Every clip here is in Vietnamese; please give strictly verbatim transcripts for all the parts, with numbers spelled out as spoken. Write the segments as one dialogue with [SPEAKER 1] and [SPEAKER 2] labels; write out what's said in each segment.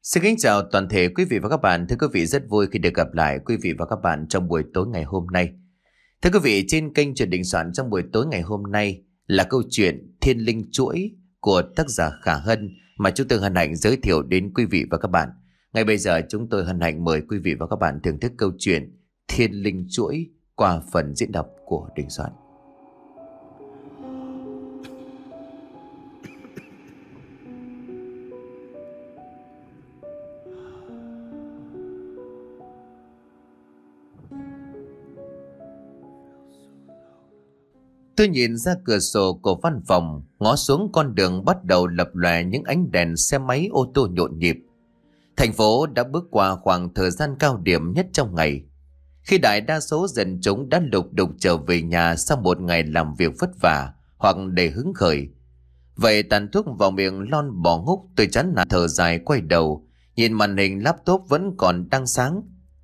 [SPEAKER 1] Xin kính chào toàn thể quý vị và các bạn. Thưa quý vị, rất vui khi được gặp lại quý vị và các bạn trong buổi tối ngày hôm nay. Thưa quý vị, trên kênh Chuyện Đình Soạn trong buổi tối ngày hôm nay là câu chuyện Thiên Linh Chuỗi của tác giả Khả Hân mà chúng tôi hân hạnh giới thiệu đến quý vị và các bạn. Ngay bây giờ chúng tôi hân hạnh mời quý vị và các bạn thưởng thức câu chuyện Thiên Linh Chuỗi qua phần diễn đọc của Đình Soạn. Tôi nhìn ra cửa sổ của văn phòng, ngó xuống con đường bắt đầu lập lòe những ánh đèn xe máy ô tô nhộn nhịp. Thành phố đã bước qua khoảng thời gian cao điểm nhất trong ngày, khi đại đa số dân chúng đã lục đục trở về nhà sau một ngày làm việc vất vả hoặc đầy hứng khởi. Vậy tàn thuốc vào miệng lon bỏ ngúc, tôi chán nản thở dài quay đầu, nhìn màn hình laptop vẫn còn đang sáng.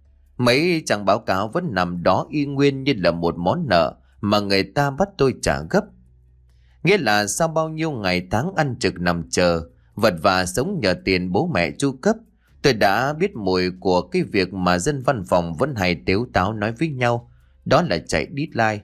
[SPEAKER 1] Mấy trang báo cáo vẫn nằm đó y nguyên như là một món nợ mà người ta bắt tôi trả gấp. Nghĩa là sau bao nhiêu ngày tháng ăn trực nằm chờ, vật vã sống nhờ tiền bố mẹ chu cấp, tôi đã biết mùi của cái việc mà dân văn phòng vẫn hay tếu táo nói với nhau, đó là chạy deadline.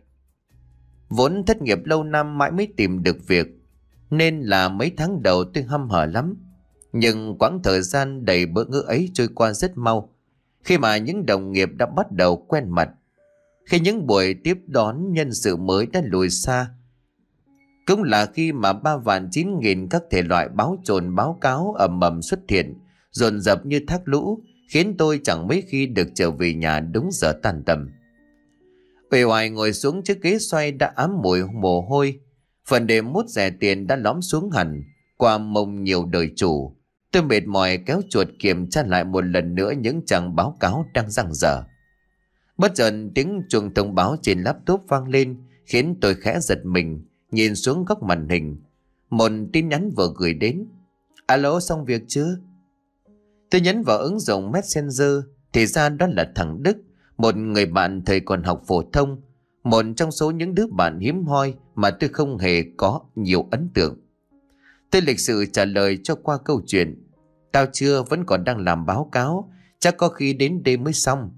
[SPEAKER 1] Vốn thất nghiệp lâu năm mãi mới tìm được việc, nên là mấy tháng đầu tôi hăm hở lắm. Nhưng quãng thời gian đầy bỡ ngỡ ấy trôi qua rất mau, khi mà những đồng nghiệp đã bắt đầu quen mặt, khi những buổi tiếp đón nhân sự mới đã lùi xa. Cũng là khi mà ba vạn chín nghìn các thể loại báo trồn báo cáo ầm ầm xuất hiện, dồn dập như thác lũ, khiến tôi chẳng mấy khi được trở về nhà đúng giờ tan tầm. Uể oải ngồi xuống chiếc ghế xoay đã ám mùi mồ hôi, phần đệm mút rẻ tiền đã lõm xuống hẳn qua mông nhiều đời chủ. Tôi mệt mỏi kéo chuột kiểm tra lại một lần nữa những trang báo cáo đang dang dở. Bất chợt tiếng chuông thông báo trên laptop vang lên, khiến tôi khẽ giật mình, nhìn xuống góc màn hình. Một tin nhắn vừa gửi đến. Alo, xong việc chưa? Tôi nhấn vào ứng dụng Messenger, thì ra đó là thằng Đức, một người bạn thời còn học phổ thông, một trong số những đứa bạn hiếm hoi mà tôi không hề có nhiều ấn tượng. Tôi lịch sự trả lời cho qua câu chuyện. Tao chưa, vẫn còn đang làm báo cáo, chắc có khi đến đêm mới xong.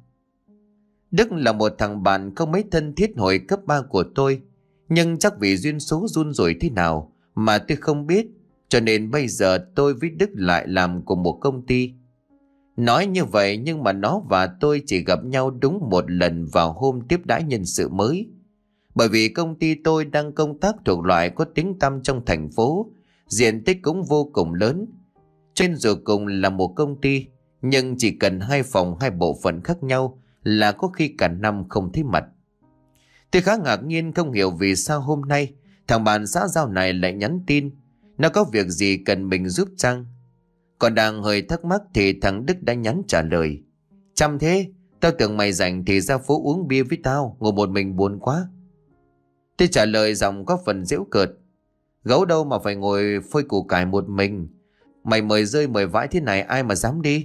[SPEAKER 1] Đức là một thằng bạn không mấy thân thiết hồi cấp ba của tôi, nhưng chắc vì duyên số run rủi thế nào mà tôi không biết, cho nên bây giờ tôi với Đức lại làm cùng một công ty. Nói như vậy nhưng mà nó và tôi chỉ gặp nhau đúng một lần vào hôm tiếp đãi nhân sự mới. Bởi vì công ty tôi đang công tác thuộc loại có tiếng tăm trong thành phố, diện tích cũng vô cùng lớn. Trên dù cùng là một công ty, nhưng chỉ cần hai phòng hai bộ phận khác nhau là có khi cả năm không thấy mặt. Tôi khá ngạc nhiên không hiểu vì sao hôm nay thằng bạn xã giao này lại nhắn tin. Nó có việc gì cần mình giúp chăng? Còn đang hơi thắc mắc thì thằng Đức đã nhắn trả lời. Chăm thế, tao tưởng mày rảnh thì ra phố uống bia với tao, ngồi một mình buồn quá. Tôi trả lời giọng có phần giễu cợt. Gấu đâu mà phải ngồi phơi củ cải một mình. Mày mời rơi mời vãi thế này ai mà dám đi.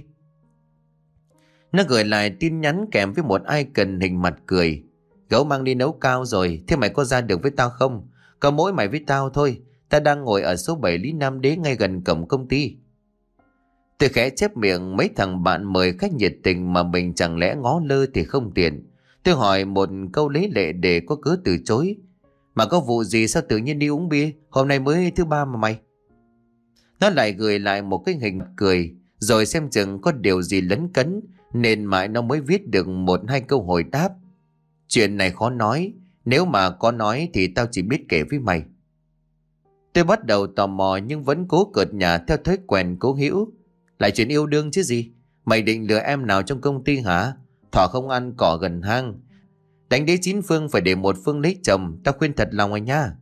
[SPEAKER 1] Nó gửi lại tin nhắn kèm với một icon hình mặt cười. Gấu mang đi nấu cao rồi, thế mày có ra được với tao không? Có mỗi mày với tao thôi, ta đang ngồi ở số bảy Lý Nam Đế ngay gần cổng công ty. Tôi khẽ chép miệng, mấy thằng bạn mời khách nhiệt tình mà mình chẳng lẽ ngó lơ thì không tiện. Tôi hỏi một câu lấy lệ để có cớ từ chối. Mà có vụ gì sao tự nhiên đi uống bia, hôm nay mới thứ ba mà mày. Nó lại gửi lại một cái hình mặt cười, rồi xem chừng có điều gì lấn cấn, nên mãi nó mới viết được một hai câu hồi đáp. Chuyện này khó nói, nếu mà có nói thì tao chỉ biết kể với mày. Tôi bắt đầu tò mò nhưng vẫn cố cợt nhả theo thói quen cố hữu. Lại chuyện yêu đương chứ gì? Mày định lừa em nào trong công ty hả? Thỏ không ăn cỏ gần hang. Đánh đế chín phương phải để một phương lấy chồng, tao khuyên thật lòng rồi nha.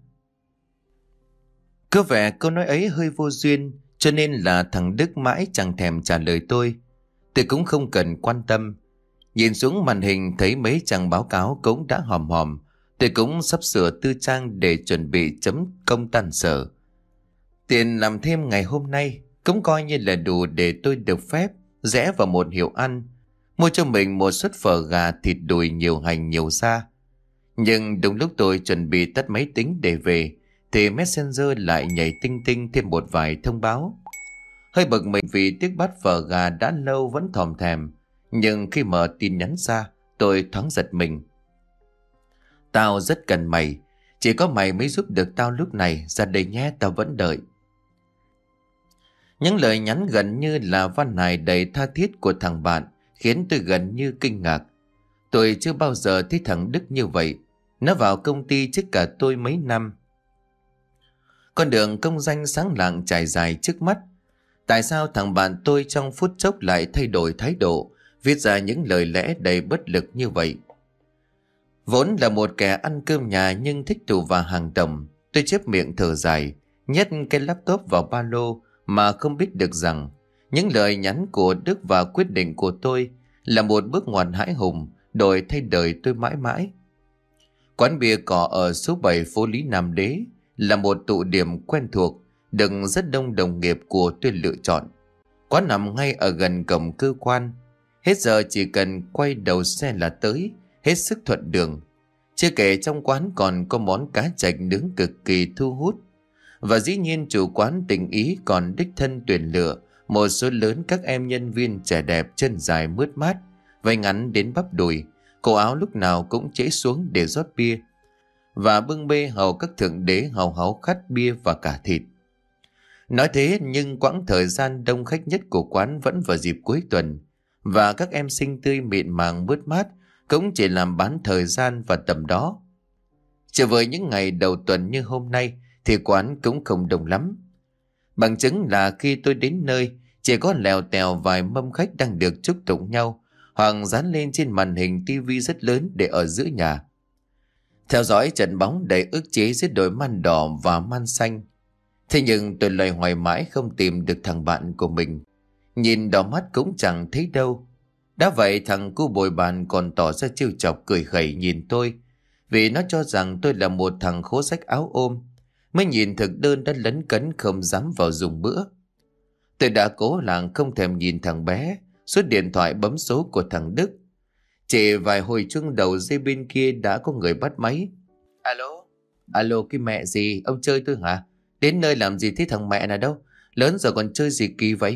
[SPEAKER 1] Có vẻ câu nói ấy hơi vô duyên, cho nên là thằng Đức mãi chẳng thèm trả lời tôi. Tôi cũng không cần quan tâm. Nhìn xuống màn hình thấy mấy trang báo cáo cũng đã hòm hòm. Tôi cũng sắp sửa tư trang để chuẩn bị chấm công tan sở. Tiền làm thêm ngày hôm nay cũng coi như là đủ để tôi được phép rẽ vào một hiệu ăn, mua cho mình một suất phở gà thịt đùi nhiều hành nhiều da. Nhưng đúng lúc tôi chuẩn bị tắt máy tính để về thì Messenger lại nhảy tinh tinh thêm một vài thông báo. Hơi bực mình vì tiếc bát phở gà đã lâu vẫn thòm thèm. Nhưng khi mở tin nhắn ra, tôi thoáng giật mình. Tao rất cần mày. Chỉ có mày mới giúp được tao lúc này. Ra đây nhé, tao vẫn đợi. Những lời nhắn gần như là văn hài đầy tha thiết của thằng bạn khiến tôi gần như kinh ngạc. Tôi chưa bao giờ thấy thằng Đức như vậy. Nó vào công ty trước cả tôi mấy năm. Con đường công danh sáng lạng trải dài trước mắt. Tại sao thằng bạn tôi trong phút chốc lại thay đổi thái độ, viết ra những lời lẽ đầy bất lực như vậy? Vốn là một kẻ ăn cơm nhà nhưng thích tù và hàng đồng, tôi chép miệng thở dài, nhét cái laptop vào ba lô mà không biết được rằng những lời nhắn của Đức và quyết định của tôi là một bước ngoặt hãi hùng đổi thay đời tôi mãi mãi. Quán bia cỏ ở số bảy phố Lý Nam Đế là một tụ điểm quen thuộc, được rất đông đồng nghiệp của tôi lựa chọn. Quán nằm ngay ở gần cổng cơ quan, hết giờ chỉ cần quay đầu xe là tới, hết sức thuận đường. Chưa kể trong quán còn có món cá chạch nướng cực kỳ thu hút. Và dĩ nhiên chủ quán tình ý còn đích thân tuyển lựa một số lớn các em nhân viên trẻ đẹp chân dài mướt mát, váy ngắn đến bắp đùi, cổ áo lúc nào cũng trễ xuống để rót bia, và bưng bê hầu các thượng đế hào háo khát bia và cả thịt. Nói thế nhưng quãng thời gian đông khách nhất của quán vẫn vào dịp cuối tuần, và các em xinh tươi mịn màng mướt mát cũng chỉ làm bán thời gian và tầm đó. Trở với những ngày đầu tuần như hôm nay thì quán cũng không đông lắm. Bằng chứng là khi tôi đến nơi, chỉ có lèo tèo vài mâm khách đang được chúc tụng nhau hoặc dán lên trên màn hình tivi rất lớn để ở giữa nhà, theo dõi trận bóng đầy ức chế giữa đội Man đỏ và Man xanh. Thế nhưng tôi loay hoay mãi không tìm được thằng bạn của mình. Nhìn đỏ mắt cũng chẳng thấy đâu. Đã vậy thằng cu bồi bàn còn tỏ ra trêu chọc cười khẩy nhìn tôi, vì nó cho rằng tôi là một thằng khố rách áo ôm. Mới nhìn thực đơn đã lấn cấn không dám vào dùng bữa. Tôi đã cố làng không thèm nhìn thằng bé, rút điện thoại bấm số của thằng Đức. Chỉ vài hồi chuông đầu dây bên kia đã có người bắt máy. Alo? Alo cái mẹ gì? Ông chơi tôi hả? Đến nơi làm gì thấy thằng mẹ nào đâu? Lớn rồi còn chơi gì kỳ vậy?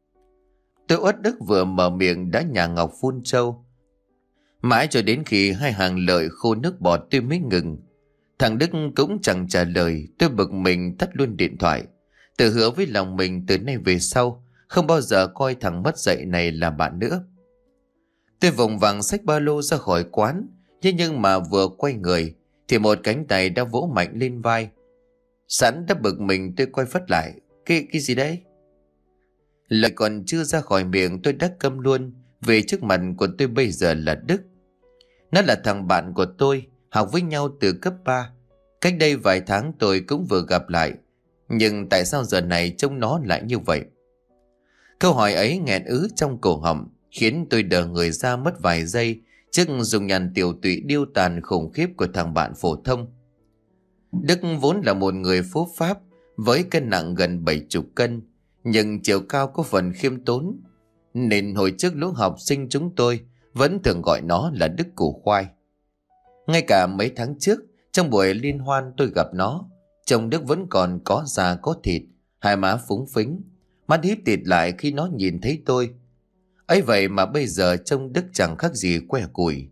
[SPEAKER 1] Tôi uất Đức vừa mở miệng đã nhà ngọc phun trâu. Mãi cho đến khi hai hàng lợi khô nước bọt tôi mới ngừng. Thằng Đức cũng chẳng trả lời. Tôi bực mình tắt luôn điện thoại, tự hứa với lòng mình từ nay về sau không bao giờ coi thằng mất dạy này là bạn nữa. Tôi vùng vằng xách ba lô ra khỏi quán. Thế nhưng mà vừa quay người thì một cánh tay đã vỗ mạnh lên vai. Sẵn đã bực mình tôi quay phất lại. Cái, cái gì đấy? Lời còn chưa ra khỏi miệng tôi đã câm luôn, vì trước mặt của tôi bây giờ là Đức. Nó là thằng bạn của tôi, học với nhau từ cấp ba. Cách đây vài tháng tôi cũng vừa gặp lại. Nhưng tại sao giờ này trông nó lại như vậy? Câu hỏi ấy nghẹn ứ trong cổ họng, khiến tôi đờ người ra mất vài giây trước dùng nhàn tiểu tụy điêu tàn khủng khiếp của thằng bạn phổ thông. Đức vốn là một người phốp pháp với cân nặng gần bảy chục cân, nhưng chiều cao có phần khiêm tốn, nên hồi trước lũ học sinh chúng tôi vẫn thường gọi nó là Đức Củ Khoai. Ngay cả mấy tháng trước, trong buổi liên hoan tôi gặp nó, trông Đức vẫn còn có da có thịt, hai má phúng phính, mắt híp tịt lại khi nó nhìn thấy tôi. Ấy vậy mà bây giờ trông Đức chẳng khác gì que củi.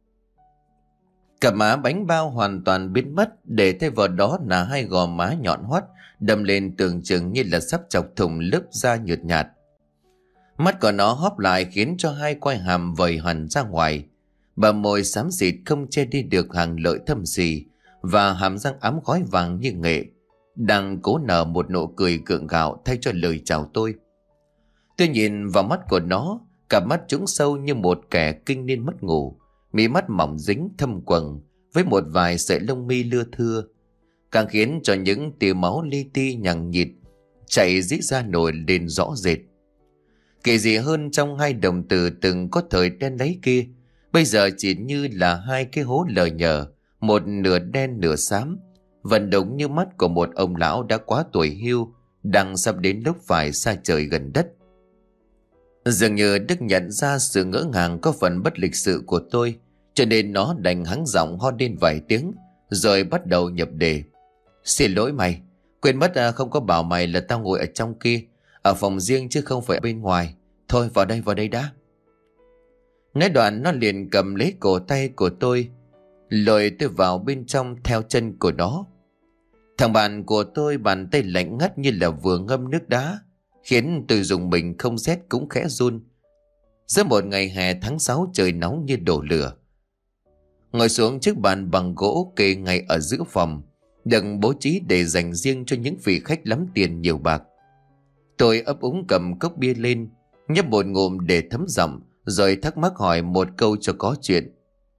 [SPEAKER 1] Cặp má bánh bao hoàn toàn biến mất, để thay vào đó là hai gò má nhọn hoắt đâm lên tưởng chừng như là sắp chọc thủng lớp da nhợt nhạt. Mắt của nó hóp lại khiến cho hai quai hàm vẩy hẳn ra ngoài, bờ môi xám xịt không che đi được hàng lợi thâm xì, và hàm răng ám khói vàng như nghệ, đang cố nở một nụ cười gượng gạo thay cho lời chào tôi. Tôi nhìn vào mắt của nó, cặp mắt trũng sâu như một kẻ kinh niên mất ngủ, mí mắt mỏng dính thâm quầng với một vài sợi lông mi lưa thưa, càng khiến cho những tia máu li ti nhằng nhịt chảy rít ra nổi lên rõ rệt. Kỳ dị hơn, trong hai đồng từ từng có thời đen lấy kia, bây giờ chỉ như là hai cái hố lờ nhờ, một nửa đen nửa xám, vẫn đúng như mắt của một ông lão đã quá tuổi hưu, đang sắp đến lúc phải xa trời gần đất. Dường như Đức nhận ra sự ngỡ ngàng có phần bất lịch sự của tôi, cho nên nó đành hắng giọng ho lên vài tiếng, rồi bắt đầu nhập đề. Xin lỗi mày, quên mất à, không có bảo mày là tao ngồi ở trong kia. Ở phòng riêng chứ không phải bên ngoài. Thôi vào đây vào đây đã. Nói đoạn nó liền cầm lấy cổ tay của tôi, lôi tôi vào bên trong theo chân của nó. Thằng bạn của tôi bàn tay lạnh ngắt như là vừa ngâm nước đá, khiến tôi dùng mình không rét cũng khẽ run. Giữa một ngày hè tháng sáu trời nóng như đổ lửa. Ngồi xuống chiếc bàn bằng gỗ kê ngay ở giữa phòng, được bố trí để dành riêng cho những vị khách lắm tiền nhiều bạc. Tôi ấp úng cầm cốc bia lên, nhấp một ngụm để thấm giọng, rồi thắc mắc hỏi một câu cho có chuyện.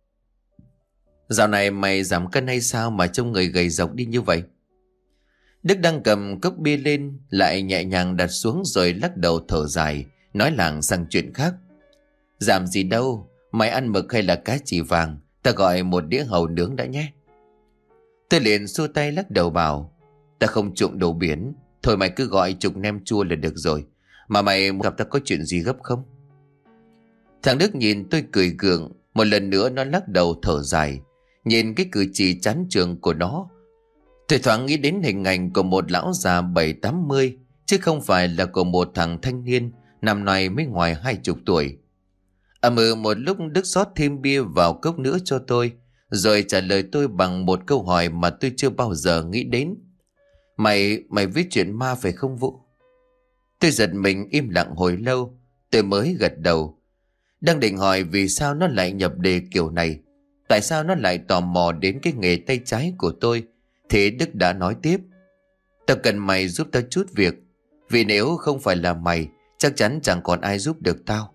[SPEAKER 1] Dạo này mày giảm cân hay sao mà trông người gầy rộc đi như vậy? Đức đang cầm cốc bia lên, lại nhẹ nhàng đặt xuống rồi lắc đầu thở dài, nói lảng sang chuyện khác. Giảm gì đâu, mày ăn mực hay là cá chỉ vàng, ta gọi một đĩa hàu nướng đã nhé. Tôi liền xua tay lắc đầu bảo, ta không trụng đồ biển, thôi mày cứ gọi chục nem chua là được rồi. Mà mày gặp ta có chuyện gì gấp không? Thằng Đức nhìn tôi cười gượng, một lần nữa nó lắc đầu thở dài. Nhìn cái cử chỉ chán chường của nó, tôi thoáng nghĩ đến hình ảnh của một lão già bảy tám mươi, chứ không phải là của một thằng thanh niên năm nay mới ngoài hai chục tuổi. Ậm ừ một lúc, Đức rót thêm bia vào cốc nữa cho tôi, rồi trả lời tôi bằng một câu hỏi mà tôi chưa bao giờ nghĩ đến. Mày, mày viết chuyện ma phải không Vũ? Tôi giật mình im lặng hồi lâu, tôi mới gật đầu. Đang định hỏi vì sao nó lại nhập đề kiểu này, tại sao nó lại tò mò đến cái nghề tay trái của tôi, thì Đức đã nói tiếp. Tao cần mày giúp tao chút việc, vì nếu không phải là mày, chắc chắn chẳng còn ai giúp được tao.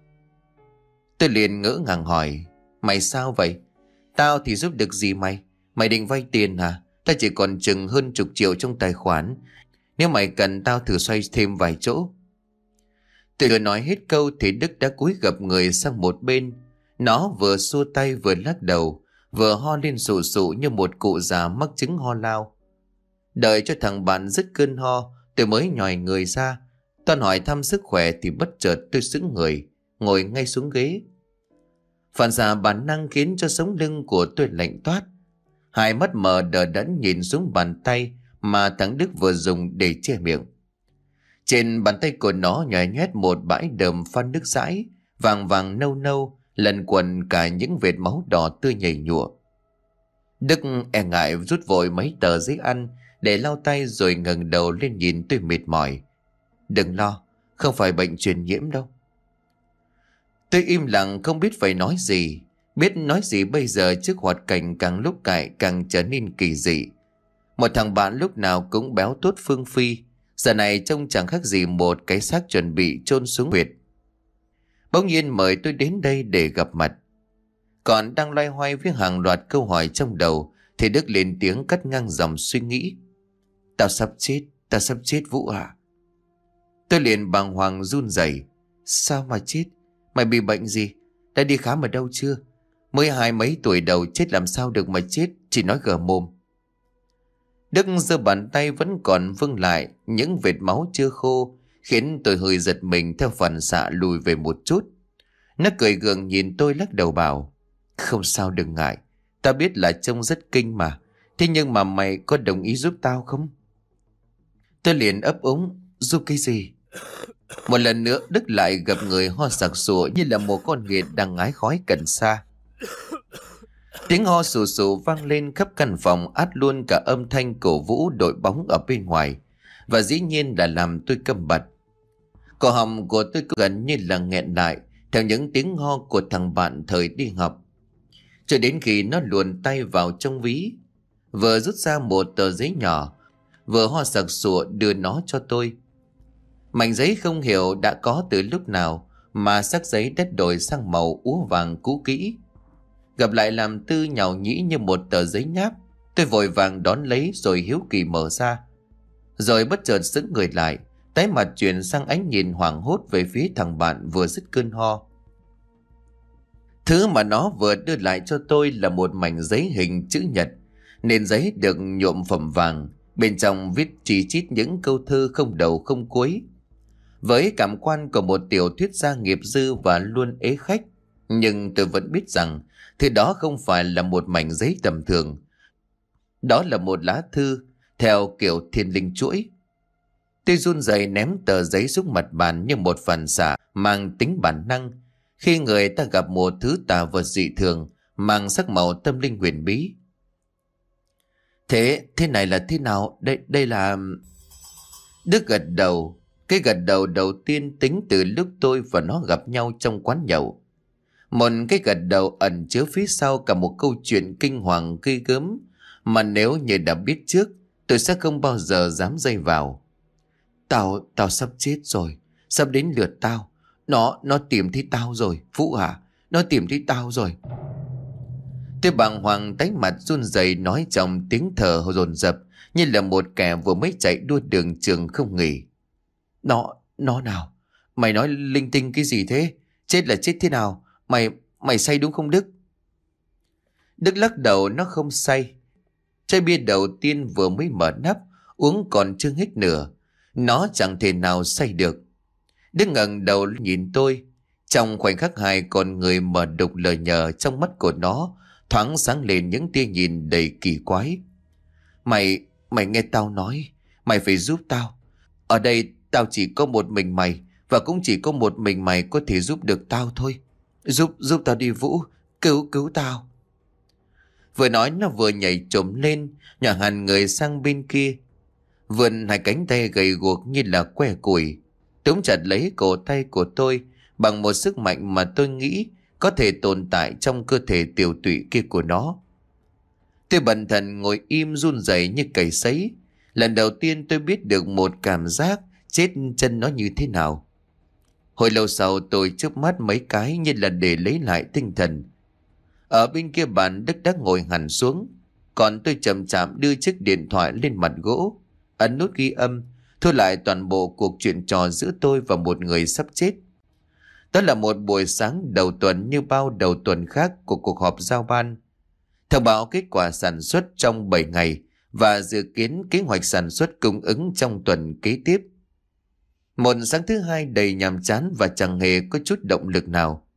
[SPEAKER 1] Tôi liền ngỡ ngàng hỏi, mày sao vậy? Tao thì giúp được gì mày? Mày định vay tiền hả? Tao chỉ còn chừng hơn chục triệu trong tài khoản, nếu mày cần tao thử xoay thêm vài chỗ. Tôi vừa nói hết câu thì Đức đã cúi gập người sang một bên. Nó vừa xua tay vừa lắc đầu, vừa ho lên sụ sụ như một cụ già mắc chứng ho lao. Đợi cho thằng bạn dứt cơn ho, tôi mới nhòi người ra. Toàn hỏi thăm sức khỏe thì bất chợt tôi sững người, ngồi ngay xuống ghế. Phản xạ bản năng khiến cho sống lưng của tôi lạnh toát. Hai mắt mờ đờ đẫn nhìn xuống bàn tay mà thằng Đức vừa dùng để che miệng. Trên bàn tay của nó nhòi nhét một bãi đờm pha nước dãi, vàng vàng nâu nâu, lần quần cả những vệt máu đỏ tươi nhầy nhụa. Đức e ngại rút vội mấy tờ giấy ăn để lau tay rồi ngẩng đầu lên nhìn tôi mệt mỏi. Đừng lo, không phải bệnh truyền nhiễm đâu. Tôi im lặng không biết phải nói gì. Biết nói gì bây giờ trước hoạt cảnh càng lúc cải càng trở nên kỳ dị. Một thằng bạn lúc nào cũng béo tốt phương phi, giờ này trông chẳng khác gì một cái xác chuẩn bị chôn xuống huyệt. Bỗng nhiên mời tôi đến đây để gặp mặt. Còn đang loay hoay với hàng loạt câu hỏi trong đầu thì Đức lên tiếng cắt ngang dòng suy nghĩ. Tao sắp chết, tao sắp chết Vũ à. Tôi liền bàng hoàng run rẩy. Sao mà chết? Mày bị bệnh gì? Đã đi khám ở đâu chưa? Mới hai mấy tuổi đầu chết làm sao được mà chết, chỉ nói gở mồm. Đức giơ bàn tay vẫn còn vương lại những vệt máu chưa khô, khiến tôi hơi giật mình theo phản xạ lùi về một chút. Nó cười gượng nhìn tôi lắc đầu bảo, không sao đừng ngại, tao biết là trông rất kinh mà, thế nhưng mà mày có đồng ý giúp tao không? Tôi liền ấp úng, giúp cái gì? Một lần nữa Đức lại gặp người ho sặc sụa như là một con nghiện đang ngái khói cần sa. Tiếng ho sù sù vang lên khắp căn phòng, át luôn cả âm thanh cổ vũ đội bóng ở bên ngoài, và dĩ nhiên là làm tôi câm bặt. Cổ họng của tôi gần như là nghẹn lại theo những tiếng ho của thằng bạn thời đi học, cho đến khi nó luồn tay vào trong ví, vừa rút ra một tờ giấy nhỏ, vừa ho sặc sụa đưa nó cho tôi. Mảnh giấy không hiểu đã có từ lúc nào mà sắc giấy đã đổi sang màu úa vàng cũ kỹ. Gặp lại làm Tư nhàu nhĩ như một tờ giấy nháp. Tôi vội vàng đón lấy rồi hiếu kỳ mở ra. Rồi bất chợt sững người lại, tái mặt chuyển sang ánh nhìn hoảng hốt về phía thằng bạn vừa dứt cơn ho. Thứ mà nó vừa đưa lại cho tôi là một mảnh giấy hình chữ nhật. Nền giấy được nhuộm phẩm vàng, bên trong viết chi chít những câu thơ không đầu không cuối. Với cảm quan của một tiểu thuyết gia nghiệp dư và luôn ế khách, nhưng tôi vẫn biết rằng thứ đó không phải là một mảnh giấy tầm thường. Đó là một lá thư theo kiểu thiên linh chuỗi. Tôi run rẩy ném tờ giấy xuống mặt bàn như một phản xạ mang tính bản năng. Khi người ta gặp một thứ tà vật dị thường, mang sắc màu tâm linh huyền bí. Thế, thế này là thế nào? Đây, đây là... Đức gật đầu. Cái gật đầu đầu tiên tính từ lúc tôi và nó gặp nhau trong quán nhậu. Một cái gật đầu ẩn chứa phía sau cả một câu chuyện kinh hoàng ghê gớm, mà nếu như đã biết trước, tôi sẽ không bao giờ dám dây vào. Tao, tao sắp chết rồi. Sắp đến lượt tao. Nó, nó tìm thấy tao rồi. Vũ à, nó tìm thấy tao rồi. Tôi bàng hoàng tái mặt run rẩy nói trong tiếng thở dồn dập như là một kẻ vừa mới chạy đua đường trường không nghỉ. Nó, nó nào? Mày nói linh tinh cái gì thế? Chết là chết thế nào? Mày, mày say đúng không Đức? Đức lắc đầu, nó không say. Chai bia đầu tiên vừa mới mở nắp, uống còn chưa hết nửa. Nó chẳng thể nào say được. Đức ngẩng đầu nhìn tôi. Trong khoảnh khắc hai con người mở đục lờ nhờ trong mắt của nó thoáng sáng lên những tia nhìn đầy kỳ quái. Mày, mày nghe tao nói. Mày phải giúp tao. Ở đây tao chỉ có một mình mày, và cũng chỉ có một mình mày có thể giúp được tao thôi. Giúp, giúp tao đi Vũ. Cứu, cứu tao. Vừa nói nó vừa nhảy trồm lên, nhả hẳn người sang bên kia. Vươn hai cánh tay gầy guộc như là que củi, túm chặt lấy cổ tay của tôi bằng một sức mạnh mà tôi nghĩ có thể tồn tại trong cơ thể tiểu tụy kia của nó. Tôi bần thần ngồi im run rẩy như cầy sấy. Lần đầu tiên tôi biết được một cảm giác chết chân nó như thế nào. Hồi lâu sau tôi chớp mắt mấy cái như là để lấy lại tinh thần. Ở bên kia bàn Đức đã ngồi hẳn xuống, còn tôi chậm chạp đưa chiếc điện thoại lên mặt gỗ, ấn nút ghi âm, thôi lại toàn bộ cuộc chuyện trò giữa tôi và một người sắp chết. Đó là một buổi sáng đầu tuần như bao đầu tuần khác của cuộc họp giao ban. Thông báo kết quả sản xuất trong bảy ngày và dự kiến kế hoạch sản xuất cung ứng trong tuần kế tiếp. Một sáng thứ hai đầy nhàm chán và chẳng hề có chút động lực nào.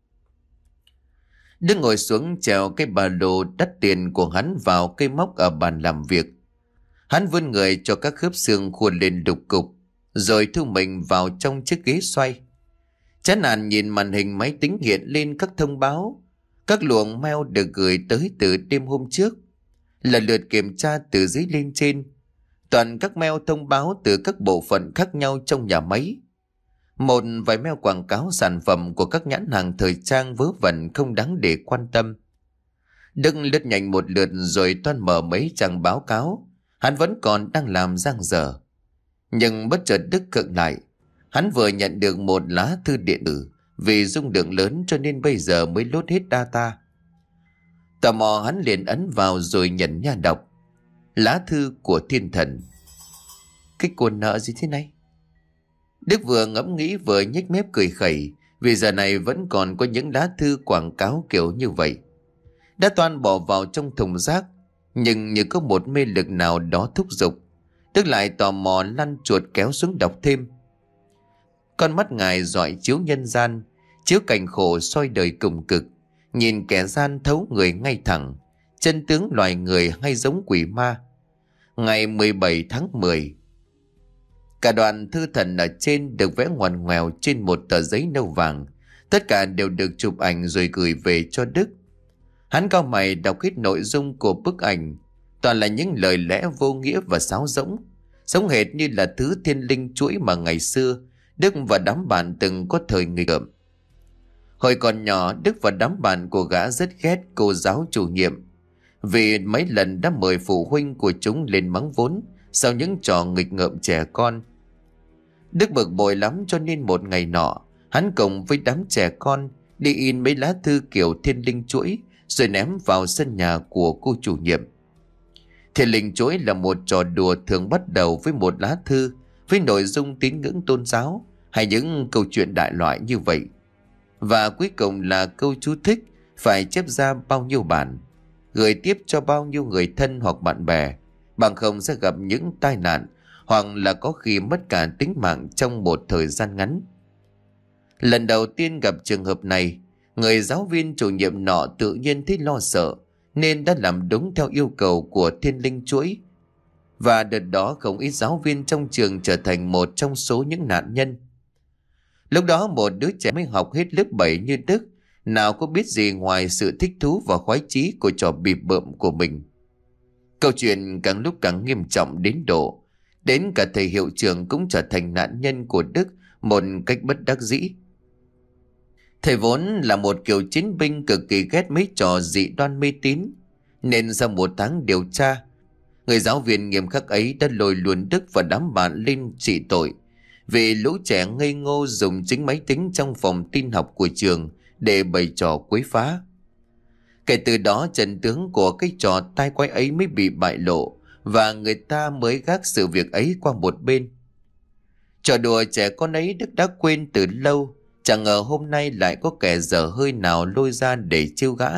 [SPEAKER 1] Đức ngồi xuống trèo cái ba lô đắt tiền của hắn vào cây móc ở bàn làm việc. Hắn vươn người cho các khớp xương khuôn lên đục cục, rồi thu mình vào trong chiếc ghế xoay. Chán nản nhìn màn hình máy tính hiện lên các thông báo. Các luồng mail được gửi tới từ đêm hôm trước, lần lượt kiểm tra từ dưới lên trên. Toàn các mail thông báo từ các bộ phận khác nhau trong nhà máy. Một vài mail quảng cáo sản phẩm của các nhãn hàng thời trang vớ vẩn không đáng để quan tâm. Đức lướt nhanh một lượt rồi toan mở mấy trang báo cáo. Hắn vẫn còn đang làm dang dở. Nhưng bất chợt Đức khựng lại. Hắn vừa nhận được một lá thư điện tử. Vì dung lượng lớn cho nên bây giờ mới lốt hết data. Tò mò hắn liền ấn vào rồi nhận nha đọc. Lá thư của thiên thần. Cái cuốn nợ gì thế này? Đức vừa ngẫm nghĩ vừa nhếch mép cười khẩy, vì giờ này vẫn còn có những lá thư quảng cáo kiểu như vậy. Đã toan bỏ vào trong thùng rác, nhưng như có một mê lực nào đó thúc giục, Đức lại tò mò lăn chuột kéo xuống đọc thêm. Con mắt ngài dọi chiếu nhân gian, chiếu cảnh khổ soi đời cùng cực, nhìn kẻ gian thấu người ngay thẳng, chân tướng loài người hay giống quỷ ma. Ngày mười bảy tháng mười. Cả đoạn thư thần ở trên được vẽ ngoằn ngoèo trên một tờ giấy nâu vàng. Tất cả đều được chụp ảnh rồi gửi về cho Đức. Hắn cau mày đọc hết nội dung của bức ảnh. Toàn là những lời lẽ vô nghĩa và sáo rỗng, giống hệt như là thứ thiên linh chuỗi mà ngày xưa Đức và đám bạn từng có thời nghịch ngợm. Hồi còn nhỏ, Đức và đám bạn của gã rất ghét cô giáo chủ nhiệm, vì mấy lần đã mời phụ huynh của chúng lên mắng vốn sau những trò nghịch ngợm trẻ con. Đức bực bội lắm cho nên một ngày nọ, hắn cùng với đám trẻ con đi in mấy lá thư kiểu thiên linh chuỗi rồi ném vào sân nhà của cô chủ nhiệm. Thiên linh chuỗi là một trò đùa thường bắt đầu với một lá thư với nội dung tín ngưỡng tôn giáo hay những câu chuyện đại loại như vậy, và cuối cùng là câu chú thích phải chép ra bao nhiêu bản, gửi tiếp cho bao nhiêu người thân hoặc bạn bè, bằng không sẽ gặp những tai nạn hoặc là có khi mất cả tính mạng trong một thời gian ngắn. Lần đầu tiên gặp trường hợp này, người giáo viên chủ nhiệm nọ tự nhiên thấy lo sợ nên đã làm đúng theo yêu cầu của thiên linh chuỗi. Và đợt đó không ít giáo viên trong trường trở thành một trong số những nạn nhân. Lúc đó một đứa trẻ mới học hết lớp bảy như Đức nào có biết gì ngoài sự thích thú và khoái chí của trò bịp bợm của mình. Câu chuyện càng lúc càng nghiêm trọng đến độ đến cả thầy hiệu trưởng cũng trở thành nạn nhân của Đức một cách bất đắc dĩ. Thầy vốn là một kiểu chiến binh cực kỳ ghét mấy trò dị đoan mê tín, nên sau một tháng điều tra, người giáo viên nghiêm khắc ấy đã lôi luôn Đức và đám bạn lên trị tội vì lũ trẻ ngây ngô dùng chính máy tính trong phòng tin học của trường để bày trò quấy phá. Kể từ đó chân tướng của cái trò tai quái ấy mới bị bại lộ và người ta mới gác sự việc ấy qua một bên. Trò đùa trẻ con ấy Đức đã quên từ lâu, chẳng ngờ hôm nay lại có kẻ dở hơi nào lôi ra để trêu gã.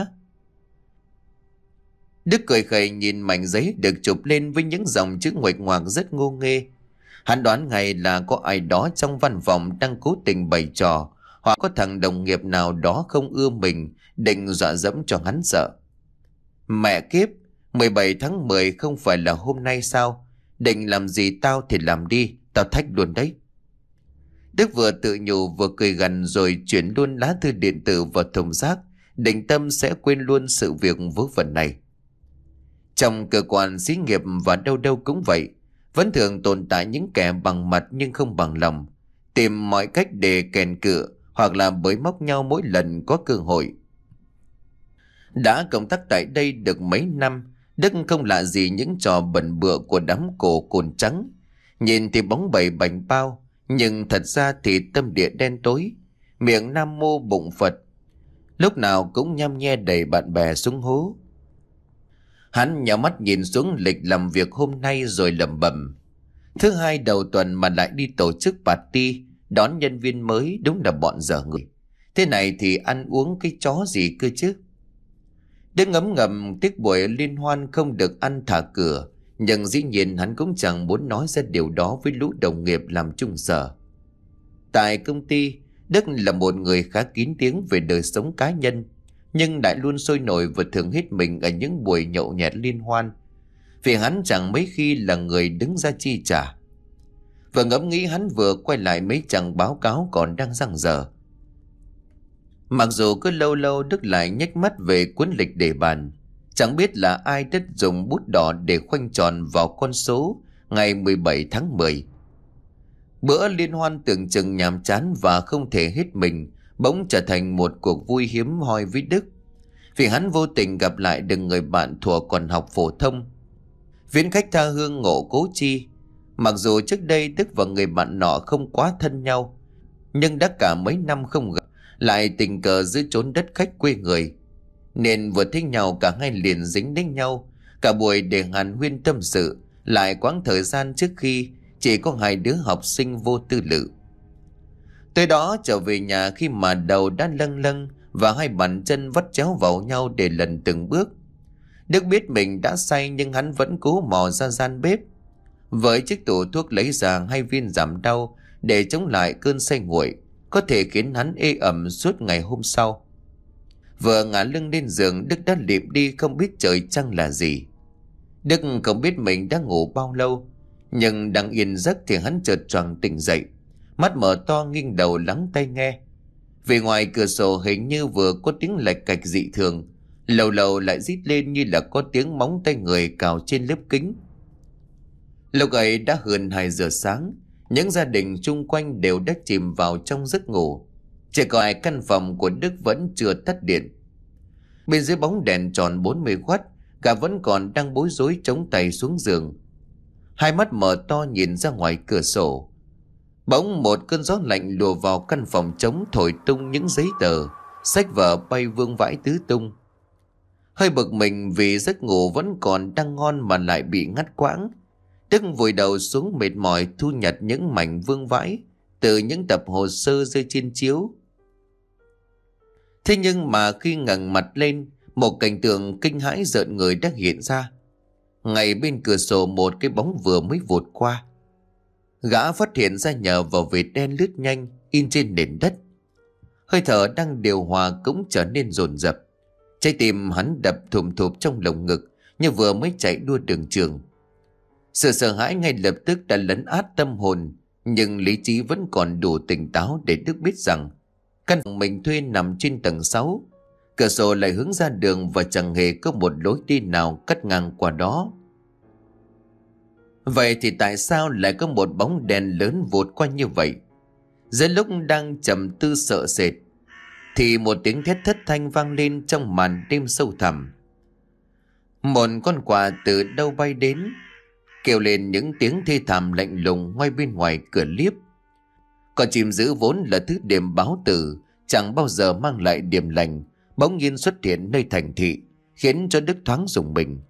[SPEAKER 1] Đức cười khẩy nhìn mảnh giấy được chụp lên với những dòng chữ nguệch ngoạc rất ngô nghê. Hắn đoán ngay là có ai đó trong văn phòng đang cố tình bày trò, hoặc có thằng đồng nghiệp nào đó không ưa mình định dọa dẫm cho hắn sợ. Mẹ kiếp, mười bảy tháng mười không phải là hôm nay sao? Định làm gì tao thì làm đi, tao thách luôn đấy. Đức vừa tự nhủ vừa cười gằn rồi chuyển luôn lá thư điện tử vào thùng rác, định tâm sẽ quên luôn sự việc vớ vẩn này. Trong cơ quan xí nghiệp và đâu đâu cũng vậy, vẫn thường tồn tại những kẻ bằng mặt nhưng không bằng lòng, tìm mọi cách để kèn cựa hoặc là bới móc nhau mỗi lần có cơ hội. Đã công tác tại đây được mấy năm, Đức không lạ gì những trò bẩn bựa của đám cổ cồn trắng. Nhìn thì bóng bẩy bảnh bao, nhưng thật ra thì tâm địa đen tối, miệng nam mô bụng Phật, lúc nào cũng nhăm nhe đầy bạn bè xuống hố. Hắn nhắm mắt nhìn xuống lịch làm việc hôm nay rồi lẩm bẩm: thứ hai đầu tuần mà lại đi tổ chức party đón nhân viên mới, đúng là bọn dở người. Thế này thì ăn uống cái chó gì cơ chứ. Đức ngấm ngầm tiếc buổi liên hoan không được ăn thả cửa, nhưng dĩ nhiên hắn cũng chẳng muốn nói ra điều đó với lũ đồng nghiệp làm chung sở. Tại công ty, Đức là một người khá kín tiếng về đời sống cá nhân, nhưng lại luôn sôi nổi và thường hết mình ở những buổi nhậu nhẹt liên hoan, vì hắn chẳng mấy khi là người đứng ra chi trả. Vừa ngẫm nghĩ hắn vừa quay lại mấy chàng báo cáo còn đang dang dở. Mặc dù cứ lâu lâu Đức lại nhếch mắt về cuốn lịch đề bàn, chẳng biết là ai đất dùng bút đỏ để khoanh tròn vào con số ngày mười bảy tháng mười. Bữa liên hoan tưởng chừng nhàm chán và không thể hết mình bỗng trở thành một cuộc vui hiếm hoi với Đức, vì hắn vô tình gặp lại được người bạn thuở còn học phổ thông. Viễn khách tha hương ngộ cố chi. Mặc dù trước đây Đức và người bạn nọ không quá thân nhau, nhưng đã cả mấy năm không gặp, lại tình cờ dưới chốn đất khách quê người, nên vừa thấy nhau cả hai liền dính đến nhau cả buổi để hàn huyên tâm sự lại quãng thời gian trước khi chỉ có hai đứa học sinh vô tư lự. Tới đó trở về nhà khi mà đầu đã lâng lâng và hai bàn chân vắt chéo vào nhau để lần từng bước. Đức biết mình đã say nhưng hắn vẫn cố mò ra gian bếp, với chiếc tủ thuốc lấy ra hai viên giảm đau để chống lại cơn say nguội, có thể khiến hắn ê ẩm suốt ngày hôm sau. Vừa ngả lưng lên giường, Đức đã liệm đi không biết trời trăng là gì. Đức không biết mình đã ngủ bao lâu, nhưng đang yên giấc thì hắn chợt choàng tỉnh dậy, mắt mở to nghiêng đầu lắng tai nghe. Vì ngoài cửa sổ hình như vừa có tiếng lạch cạch dị thường, lâu lâu lại rít lên như là có tiếng móng tay người cào trên lớp kính. Lúc ấy đã hơn hai giờ sáng, những gia đình chung quanh đều đã chìm vào trong giấc ngủ, chỉ có ai căn phòng của Đức vẫn chưa tắt điện. Bên dưới bóng đèn tròn bốn mươi watt, cả vẫn còn đang bối rối chống tay xuống giường, hai mắt mở to nhìn ra ngoài cửa sổ. Bỗng một cơn gió lạnh lùa vào căn phòng trống, thổi tung những giấy tờ, sách vở bay vương vãi tứ tung. Hơi bực mình vì giấc ngủ vẫn còn đang ngon mà lại bị ngắt quãng, Đức vùi đầu xuống mệt mỏi thu nhặt những mảnh vương vãi từ những tập hồ sơ rơi trên chiếu. Thế nhưng mà khi ngẩng mặt lên, một cảnh tượng kinh hãi rợn người đã hiện ra. Ngay bên cửa sổ một cái bóng vừa mới vụt qua. Gã phát hiện ra nhờ vào vệt đen lướt nhanh in trên nền đất. Hơi thở đang điều hòa cũng trở nên dồn dập. Trái tim hắn đập thùm thụp trong lồng ngực như vừa mới chạy đua đường trường. Sự sợ hãi ngay lập tức đã lấn át tâm hồn, nhưng lý trí vẫn còn đủ tỉnh táo để Đức biết rằng căn phòng mình thuê nằm trên tầng sáu, cửa sổ lại hướng ra đường và chẳng hề có một lối đi nào cắt ngang qua đó. Vậy thì tại sao lại có một bóng đèn lớn vụt qua như vậy? Giữa lúc đang trầm tư sợ sệt thì một tiếng thét thất thanh vang lên trong màn đêm sâu thẳm. Một con quạ từ đâu bay đến, kêu lên những tiếng thê thảm lạnh lùng ngay bên ngoài cửa liếp. Con chim dữ vốn là thứ điềm báo tử, chẳng bao giờ mang lại điềm lành, bỗng nhiên xuất hiện nơi thành thị, khiến cho Đức thoáng rùng mình.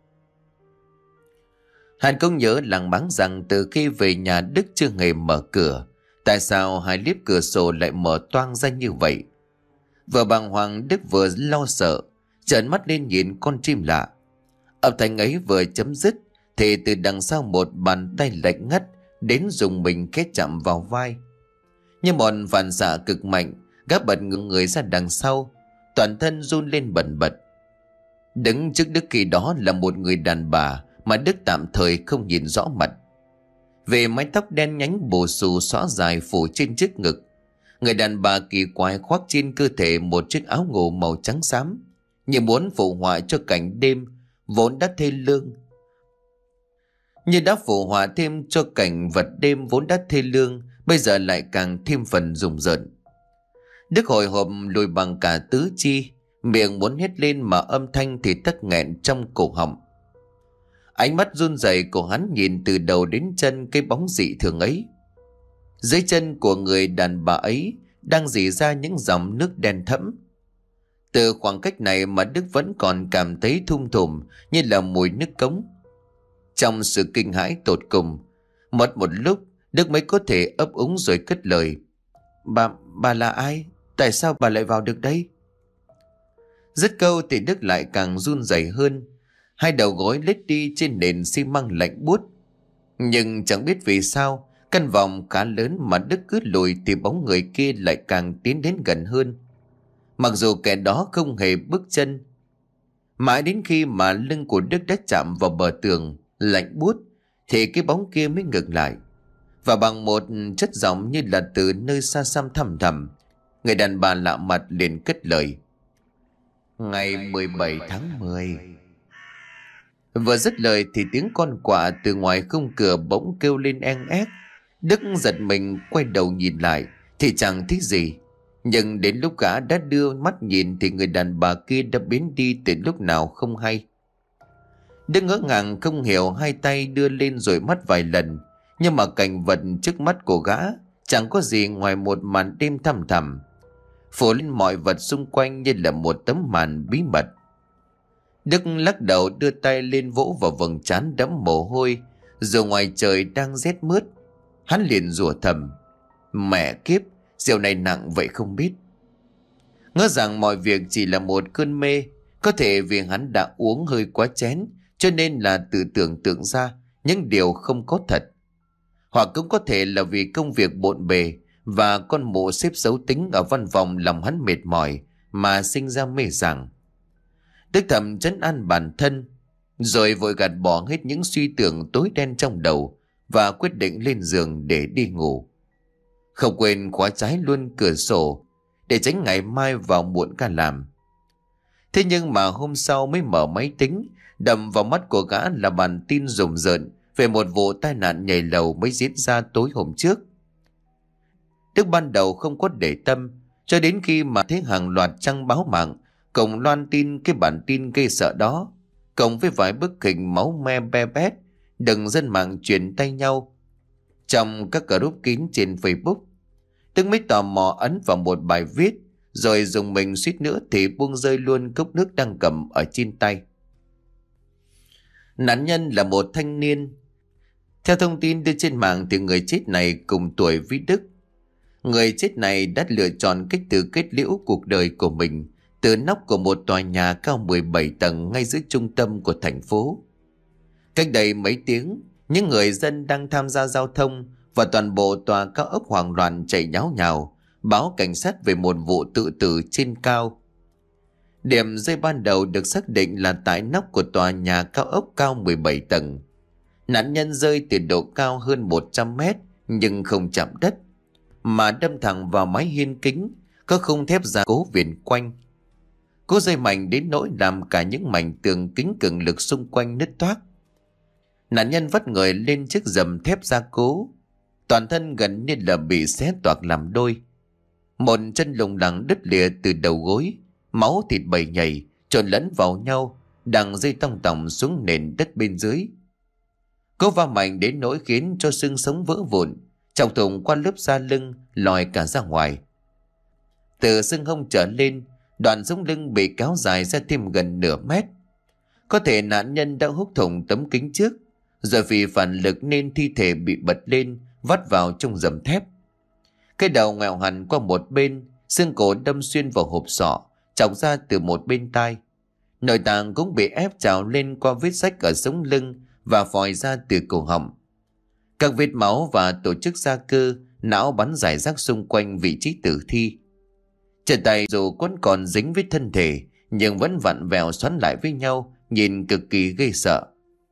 [SPEAKER 1] Hắn cũng nhớ làng máng rằng từ khi về nhà Đức chưa hề mở cửa. Tại sao hai liếp cửa sổ lại mở toang ra như vậy? Vừa bàng hoàng Đức vừa lo sợ, trợn mắt lên nhìn con chim lạ. Âm thanh ấy vừa chấm dứt thì từ đằng sau một bàn tay lạnh ngắt đến dùng mình khẽ chạm vào vai. Như một phản xạ cực mạnh, gã bật ngửa người ra đằng sau, toàn thân run lên bần bật. Đứng trước Đức khi đó là một người đàn bà mà Đức tạm thời không nhìn rõ mặt. Về mái tóc đen nhánh bù xù xõa dài phủ trên trước ngực, người đàn bà kỳ quái khoác trên cơ thể một chiếc áo ngủ màu trắng xám, như muốn phụ họa cho cảnh đêm vốn đã thê lương, như đã phụ họa thêm cho cảnh vật đêm vốn đã thê lương, bây giờ lại càng thêm phần rùng rợn. Đức hồi hộp lùi bằng cả tứ chi, miệng muốn hét lên mà âm thanh thì tắc nghẹn trong cổ họng. Ánh mắt run rẩy của hắn nhìn từ đầu đến chân cái bóng dị thường ấy. Dưới chân của người đàn bà ấy đang rỉ ra những dòng nước đen thẫm. Từ khoảng cách này mà Đức vẫn còn cảm thấy thum thùm như là mùi nước cống. Trong sự kinh hãi tột cùng, mất một lúc Đức mới có thể ấp úng rồi cất lời: Bà, bà là ai? Tại sao bà lại vào được đây? Dứt câu thì Đức lại càng run rẩy hơn. Hai đầu gối lết đi trên nền xi măng lạnh buốt. Nhưng chẳng biết vì sao, căn vòng khá lớn mà Đức cứ lùi thì bóng người kia lại càng tiến đến gần hơn. Mặc dù kẻ đó không hề bước chân. Mãi đến khi mà lưng của Đức đã chạm vào bờ tường lạnh buốt thì cái bóng kia mới ngừng lại. Và bằng một chất giọng như là từ nơi xa xăm thăm thầm, người đàn bà lạ mặt liền cất lời: Ngày mười bảy tháng mười. Vừa dứt lời thì tiếng con quạ từ ngoài khung cửa bỗng kêu lên eng ép. Đức giật mình quay đầu nhìn lại thì chẳng thấy gì. Nhưng đến lúc gã đã đưa mắt nhìn thì người đàn bà kia đã biến đi từ lúc nào không hay. Đức ngỡ ngàng không hiểu, hai tay đưa lên rồi mắt vài lần. Nhưng mà cảnh vật trước mắt của gã chẳng có gì ngoài một màn đêm thăm thẳm, phủ lên mọi vật xung quanh như là một tấm màn bí mật. Đức lắc đầu đưa tay lên vỗ vào vầng trán đẫm mồ hôi. Dù ngoài trời đang rét mướt, hắn liền rủa thầm: Mẹ kiếp, rượu này nặng vậy không biết. Ngỡ rằng mọi việc chỉ là một cơn mê. Có thể vì hắn đã uống hơi quá chén, cho nên là tự tưởng tượng ra những điều không có thật. Hoặc cũng có thể là vì công việc bộn bề và con mụ xếp xấu tính ở văn phòng làm hắn mệt mỏi mà sinh ra mê sảng. Đức thầm trấn an bản thân, rồi vội gạt bỏ hết những suy tưởng tối đen trong đầu và quyết định lên giường để đi ngủ. Không quên khóa trái luôn cửa sổ để tránh ngày mai vào muộn ca làm. Thế nhưng mà hôm sau mới mở máy tính, đầm vào mắt của gã là bản tin rùng rợn về một vụ tai nạn nhảy lầu mới diễn ra tối hôm trước. Đức ban đầu không có để tâm, cho đến khi mà thấy hàng loạt trang báo mạng cùng loan tin cái bản tin gây sợ đó, cộng với vài bức hình máu me be bét đừng dân mạng truyền tay nhau trong các group kín trên Facebook. Đức mới tò mò ấn vào một bài viết, rồi dùng mình suýt nữa thì buông rơi luôn cốc nước đang cầm ở trên tay. Nạn nhân là một thanh niên. Theo thông tin đưa trên mạng thì người chết này cùng tuổi với Đức. Người chết này đã lựa chọn cách tự kết liễu cuộc đời của mình từ nóc của một tòa nhà cao mười bảy tầng ngay giữa trung tâm của thành phố. Cách đây mấy tiếng, những người dân đang tham gia giao thông và toàn bộ tòa cao ốc hoảng loạn chạy nháo nhào báo cảnh sát về một vụ tự tử trên cao. Điểm rơi ban đầu được xác định là tại nóc của tòa nhà cao ốc cao mười bảy tầng. Nạn nhân rơi từ độ cao hơn một trăm mét nhưng không chạm đất, mà đâm thẳng vào mái hiên kính có khung thép gia cố viền quanh. Cú rơi mạnh đến nỗi làm cả những mảnh tường kính cường lực xung quanh nứt toác. Nạn nhân vắt người lên chiếc rầm thép gia cố, toàn thân gần như là bị xé toạc làm đôi. Một chân lủng lẳng đứt lìa từ đầu gối, máu thịt bầy nhầy trộn lẫn vào nhau, đang rơi tong tòng xuống nền đất bên dưới. Cú va mạnh đến nỗi khiến cho xương sống vỡ vụn, chọc thủng qua lớp da lưng, lòi cả ra ngoài. Từ xương hông trở lên, đoạn sống lưng bị kéo dài ra thêm gần nửa mét. Có thể nạn nhân đã húc thủng tấm kính trước, rồi vì phản lực nên thi thể bị bật lên, vắt vào trong rầm thép. Cái đầu ngoẹo hẳn qua một bên, xương cổ đâm xuyên vào hộp sọ, chọc ra từ một bên tai. Nội tạng cũng bị ép trào lên qua vết rách ở sống lưng và phòi ra từ cổ họng. Các vết máu và tổ chức da cơ, não bắn rải rác xung quanh vị trí tử thi. Chân tay dù vẫn còn dính với thân thể, nhưng vẫn vặn vẹo xoắn lại với nhau, nhìn cực kỳ ghê sợ.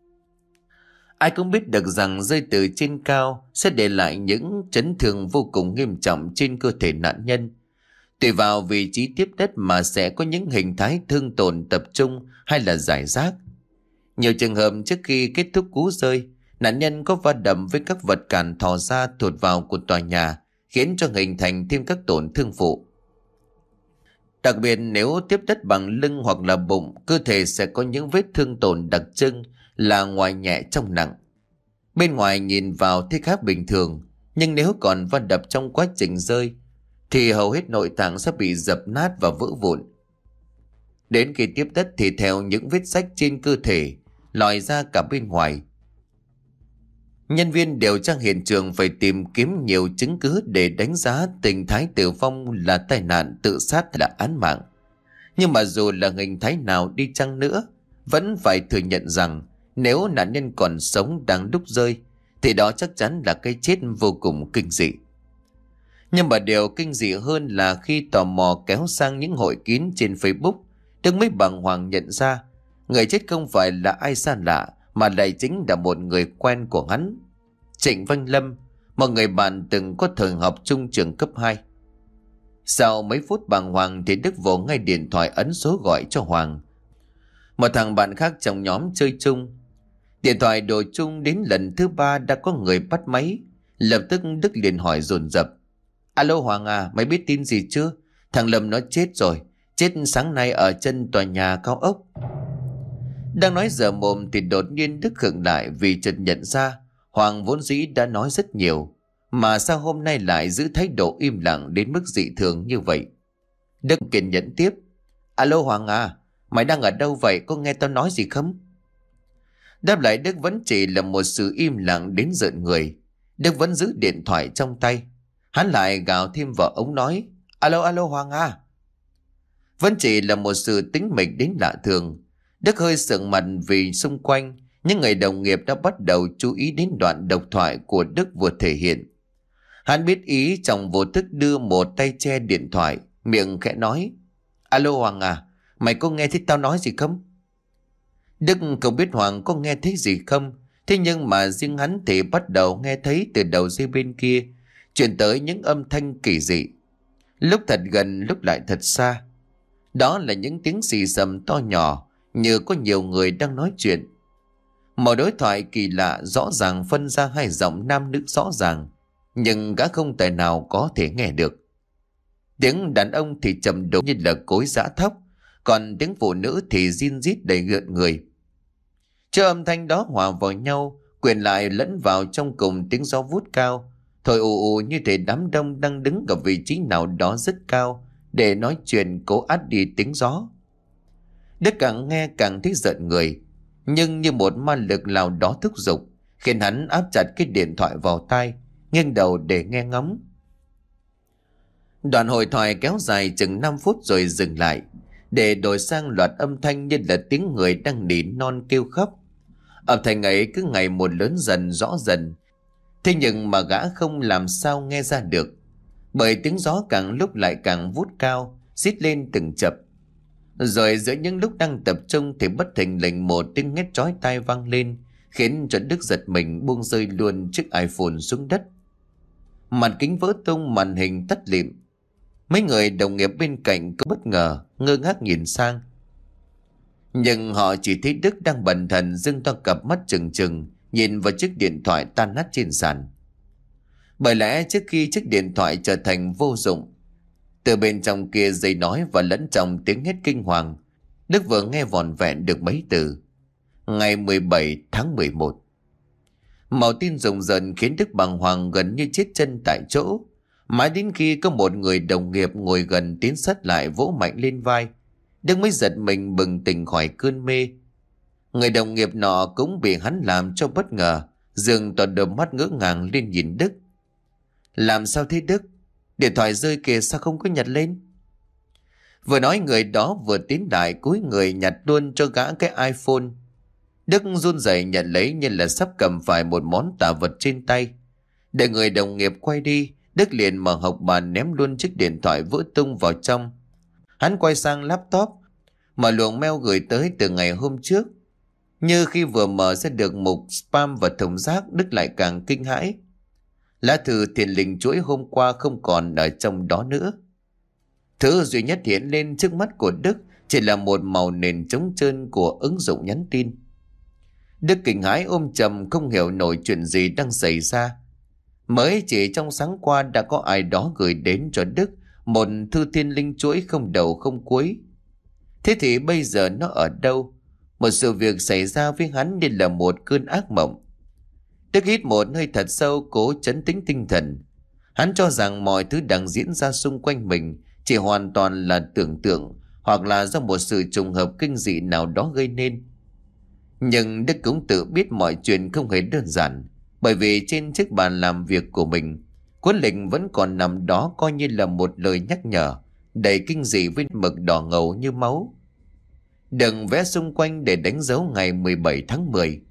[SPEAKER 1] Ai cũng biết được rằng rơi từ trên cao sẽ để lại những chấn thương vô cùng nghiêm trọng trên cơ thể nạn nhân. Tùy vào vị trí tiếp đất mà sẽ có những hình thái thương tổn tập trung hay là rải rác. Nhiều trường hợp trước khi kết thúc cú rơi, nạn nhân có va đập với các vật cản thò ra thụt vào của tòa nhà, khiến cho hình thành thêm các tổn thương phụ. Đặc biệt nếu tiếp đất bằng lưng hoặc là bụng, cơ thể sẽ có những vết thương tổn đặc trưng là ngoài nhẹ trong nặng. Bên ngoài nhìn vào thì khá bình thường, nhưng nếu còn va đập trong quá trình rơi thì hầu hết nội tạng sẽ bị dập nát và vỡ vụn. Đến khi tiếp đất thì theo những vết rách trên cơ thể lòi ra cả bên ngoài. Nhân viên điều tra hiện trường phải tìm kiếm nhiều chứng cứ để đánh giá tình thái tử vong là tai nạn, tự sát hay là án mạng. Nhưng mà dù là hình thái nào đi chăng nữa, vẫn phải thừa nhận rằng nếu nạn nhân còn sống đang lúc rơi thì đó chắc chắn là cái chết vô cùng kinh dị. Nhưng mà điều kinh dị hơn là khi tò mò kéo sang những hội kín trên Facebook, Đức mới bàng hoàng nhận ra người chết không phải là ai xa lạ, mà lại chính là một người quen của hắn, Trịnh Văn Lâm, một người bạn từng có thời học chung trường cấp hai. Sau mấy phút bàng hoàng thì Đức vỗ ngay điện thoại ấn số gọi cho Hoàng, một thằng bạn khác trong nhóm chơi chung. Điện thoại đổ chung đến lần thứ ba đã có người bắt máy. Lập tức Đức liền hỏi dồn dập: Alo Hoàng à, mày biết tin gì chưa? Thằng Lâm nó chết rồi, chết sáng nay ở chân tòa nhà cao ốc. Đang nói dở mồm thì đột nhiên Đức khựng lại, vì chợt nhận ra Hoàng vốn dĩ đã nói rất nhiều, mà sao hôm nay lại giữ thái độ im lặng đến mức dị thường như vậy. Đức kiên nhẫn tiếp: Alo Hoàng à, mày đang ở đâu vậy, có nghe tao nói gì không? Đáp lại Đức vẫn chỉ là một sự im lặng đến rợn người. Đức vẫn giữ điện thoại trong tay. Hắn lại gào thêm vào ống nói: Alo alo Hoàng à. Vẫn chỉ là một sự tĩnh mịch đến lạ thường. Đức hơi sượng mặt vì xung quanh những người đồng nghiệp đã bắt đầu chú ý đến đoạn độc thoại của Đức vừa thể hiện. Hắn biết ý, trong vô thức đưa một tay che điện thoại, miệng khẽ nói: Alo Hoàng à, mày có nghe thấy tao nói gì không? Đức không biết Hoàng có nghe thấy gì không, thế nhưng mà riêng hắn thì bắt đầu nghe thấy từ đầu dây bên kia truyền tới những âm thanh kỳ dị, lúc thật gần lúc lại thật xa. Đó là những tiếng xì xầm to nhỏ, như có nhiều người đang nói chuyện. Một đối thoại kỳ lạ rõ ràng phân ra hai giọng nam nữ rõ ràng, nhưng gã không tài nào có thể nghe được. Tiếng đàn ông thì trầm đục như là cối giã thóc, còn tiếng phụ nữ thì rin rít đầy gợn người. Cho âm thanh đó hòa vào nhau, quyện lại lẫn vào trong cùng tiếng gió vút cao, thổi ù ù như thể đám đông đang đứng ở vị trí nào đó rất cao để nói chuyện cố át đi tiếng gió. Đức càng nghe càng thấy giận người, nhưng như một ma lực nào đó thúc giục, khiến hắn áp chặt cái điện thoại vào tai, nghiêng đầu để nghe ngóng. Đoạn hội thoại kéo dài chừng năm phút rồi dừng lại, để đổi sang loạt âm thanh như là tiếng người đang nỉ non kêu khóc. Âm thanh ấy cứ ngày một lớn dần rõ dần, thế nhưng mà gã không làm sao nghe ra được, bởi tiếng gió càng lúc lại càng vút cao, rít lên từng chập. Rồi giữa những lúc đang tập trung thì bất thình lình một tiếng hét chói tai vang lên, khiến cho Đức giật mình buông rơi luôn chiếc iPhone xuống đất. Màn kính vỡ tung, màn hình tắt lịm. Mấy người đồng nghiệp bên cạnh có bất ngờ, ngơ ngác nhìn sang. Nhưng họ chỉ thấy Đức đang bần thần dưng to cặp mắt trừng trừng nhìn vào chiếc điện thoại tan nát trên sàn. Bởi lẽ trước khi chiếc điện thoại trở thành vô dụng, từ bên trong kia dây nói và lẫn trong tiếng hét kinh hoàng, Đức vừa nghe vỏn vẹn được mấy từ: ngày mười bảy tháng mười một. Màu tin rùng rợn khiến Đức bàng hoàng gần như chết chân tại chỗ. Mãi đến khi có một người đồng nghiệp ngồi gần tiến sát lại vỗ mạnh lên vai, Đức mới giật mình bừng tỉnh khỏi cơn mê. Người đồng nghiệp nọ cũng bị hắn làm cho bất ngờ, dường toàn đôi mắt ngỡ ngàng lên nhìn Đức. Làm sao thế Đức? Điện thoại rơi kìa, sao không có nhặt lên? Vừa nói người đó vừa tiến lại cúi người nhặt luôn cho gã cái iPhone. Đức run rẩy nhận lấy như là sắp cầm phải một món tà vật trên tay. Để người đồng nghiệp quay đi, Đức liền mở hộc bàn ném luôn chiếc điện thoại vỡ tung vào trong. Hắn quay sang laptop, mở luồng mail gửi tới từ ngày hôm trước. Như khi vừa mở ra được mục spam và thùng rác, Đức lại càng kinh hãi. Lá thư thiền linh chuỗi hôm qua không còn ở trong đó nữa. Thứ duy nhất hiện lên trước mắt của Đức chỉ là một màu nền trống trơn của ứng dụng nhắn tin. Đức kinh hãi ôm chầm không hiểu nổi chuyện gì đang xảy ra. Mới chỉ trong sáng qua đã có ai đó gửi đến cho Đức một thư thiên linh chuỗi không đầu không cuối. Thế thì bây giờ nó ở đâu? Một sự việc xảy ra với hắn như là một cơn ác mộng. Đức hít một hơi thật sâu, cố trấn tĩnh tinh thần. Hắn cho rằng mọi thứ đang diễn ra xung quanh mình chỉ hoàn toàn là tưởng tượng hoặc là do một sự trùng hợp kinh dị nào đó gây nên. Nhưng Đức cũng tự biết mọi chuyện không hề đơn giản, bởi vì trên chiếc bàn làm việc của mình, cuốn lịch vẫn còn nằm đó coi như là một lời nhắc nhở đầy kinh dị với mực đỏ ngầu như máu. Đừng vẽ xung quanh để đánh dấu ngày mười bảy tháng mười.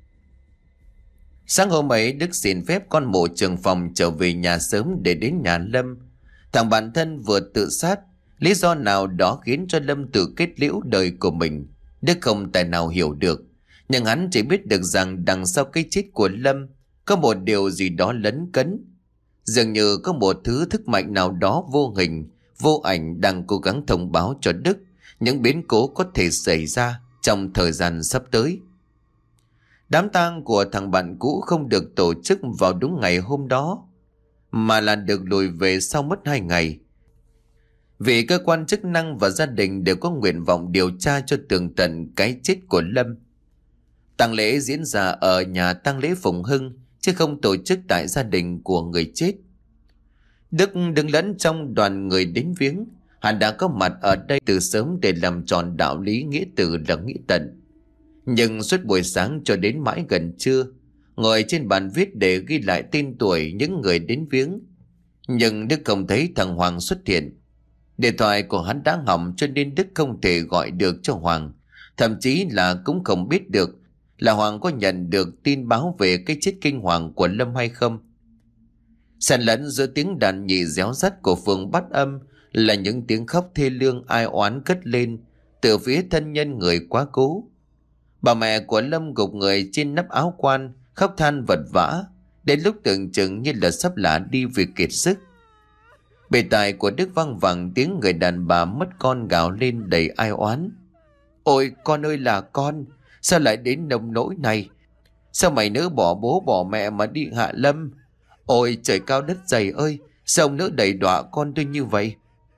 [SPEAKER 1] Sáng hôm ấy, Đức xin phép con mụ trưởng phòng trở về nhà sớm để đến nhà Lâm. Thằng bạn thân vừa tự sát, lý do nào đó khiến cho Lâm tự kết liễu đời của mình, Đức không tài nào hiểu được. Nhưng hắn chỉ biết được rằng đằng sau cái chết của Lâm có một điều gì đó lấn cấn. Dường như có một thứ thức mạnh nào đó vô hình, vô ảnh đang cố gắng thông báo cho Đức những biến cố có thể xảy ra trong thời gian sắp tới. Đám tang của thằng bạn cũ không được tổ chức vào đúng ngày hôm đó, mà là được lùi về sau mất hai ngày. Vì cơ quan chức năng và gia đình đều có nguyện vọng điều tra cho tường tận cái chết của Lâm. Tang lễ diễn ra ở nhà tang lễ Phùng Hưng, chứ không tổ chức tại gia đình của người chết. Đức đứng lẫn trong đoàn người đến viếng. Hắn đã có mặt ở đây từ sớm để làm tròn đạo lý nghĩa tử là nghĩa tận. Nhưng suốt buổi sáng cho đến mãi gần trưa, ngồi trên bàn viết để ghi lại tên tuổi những người đến viếng. Nhưng Đức không thấy thằng Hoàng xuất hiện. Điện thoại của hắn đã hỏng cho nên Đức không thể gọi được cho Hoàng. Thậm chí là cũng không biết được là Hoàng có nhận được tin báo về cái chết kinh hoàng của Lâm hay không. Xen lẫn giữa tiếng đàn nhị réo rắt của phường Bát Âm là những tiếng khóc thê lương ai oán cất lên từ phía thân nhân người quá cố. Bà mẹ của Lâm gục người trên nắp áo quan, khóc than vật vã, đến lúc tưởng chừng như là sắp lả đi vì kiệt sức. Bề tai của Đức văng vẳng tiếng người đàn bà mất con gào lên đầy ai oán. Ôi con ơi là con, sao lại đến nông nỗi này? Sao mày nỡ bỏ bố bỏ mẹ mà đi hạ Lâm? Ôi trời cao đất dày ơi, sao ông nỡ đẩy đọa con tôi như vậy?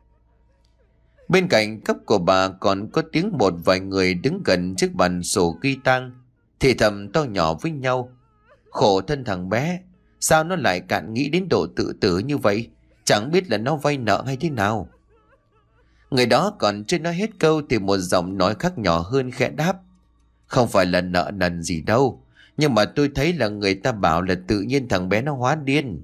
[SPEAKER 1] Bên cạnh cấp của bà còn có tiếng một vài người đứng gần chiếc bàn sổ ghi tang, thì thầm to nhỏ với nhau. Khổ thân thằng bé, sao nó lại cạn nghĩ đến độ tự tử như vậy? Chẳng biết là nó vay nợ hay thế nào. Người đó còn chưa nói hết câu thì một giọng nói khác nhỏ hơn khẽ đáp. Không phải là nợ nần gì đâu, nhưng mà tôi thấy là người ta bảo là tự nhiên thằng bé nó hóa điên.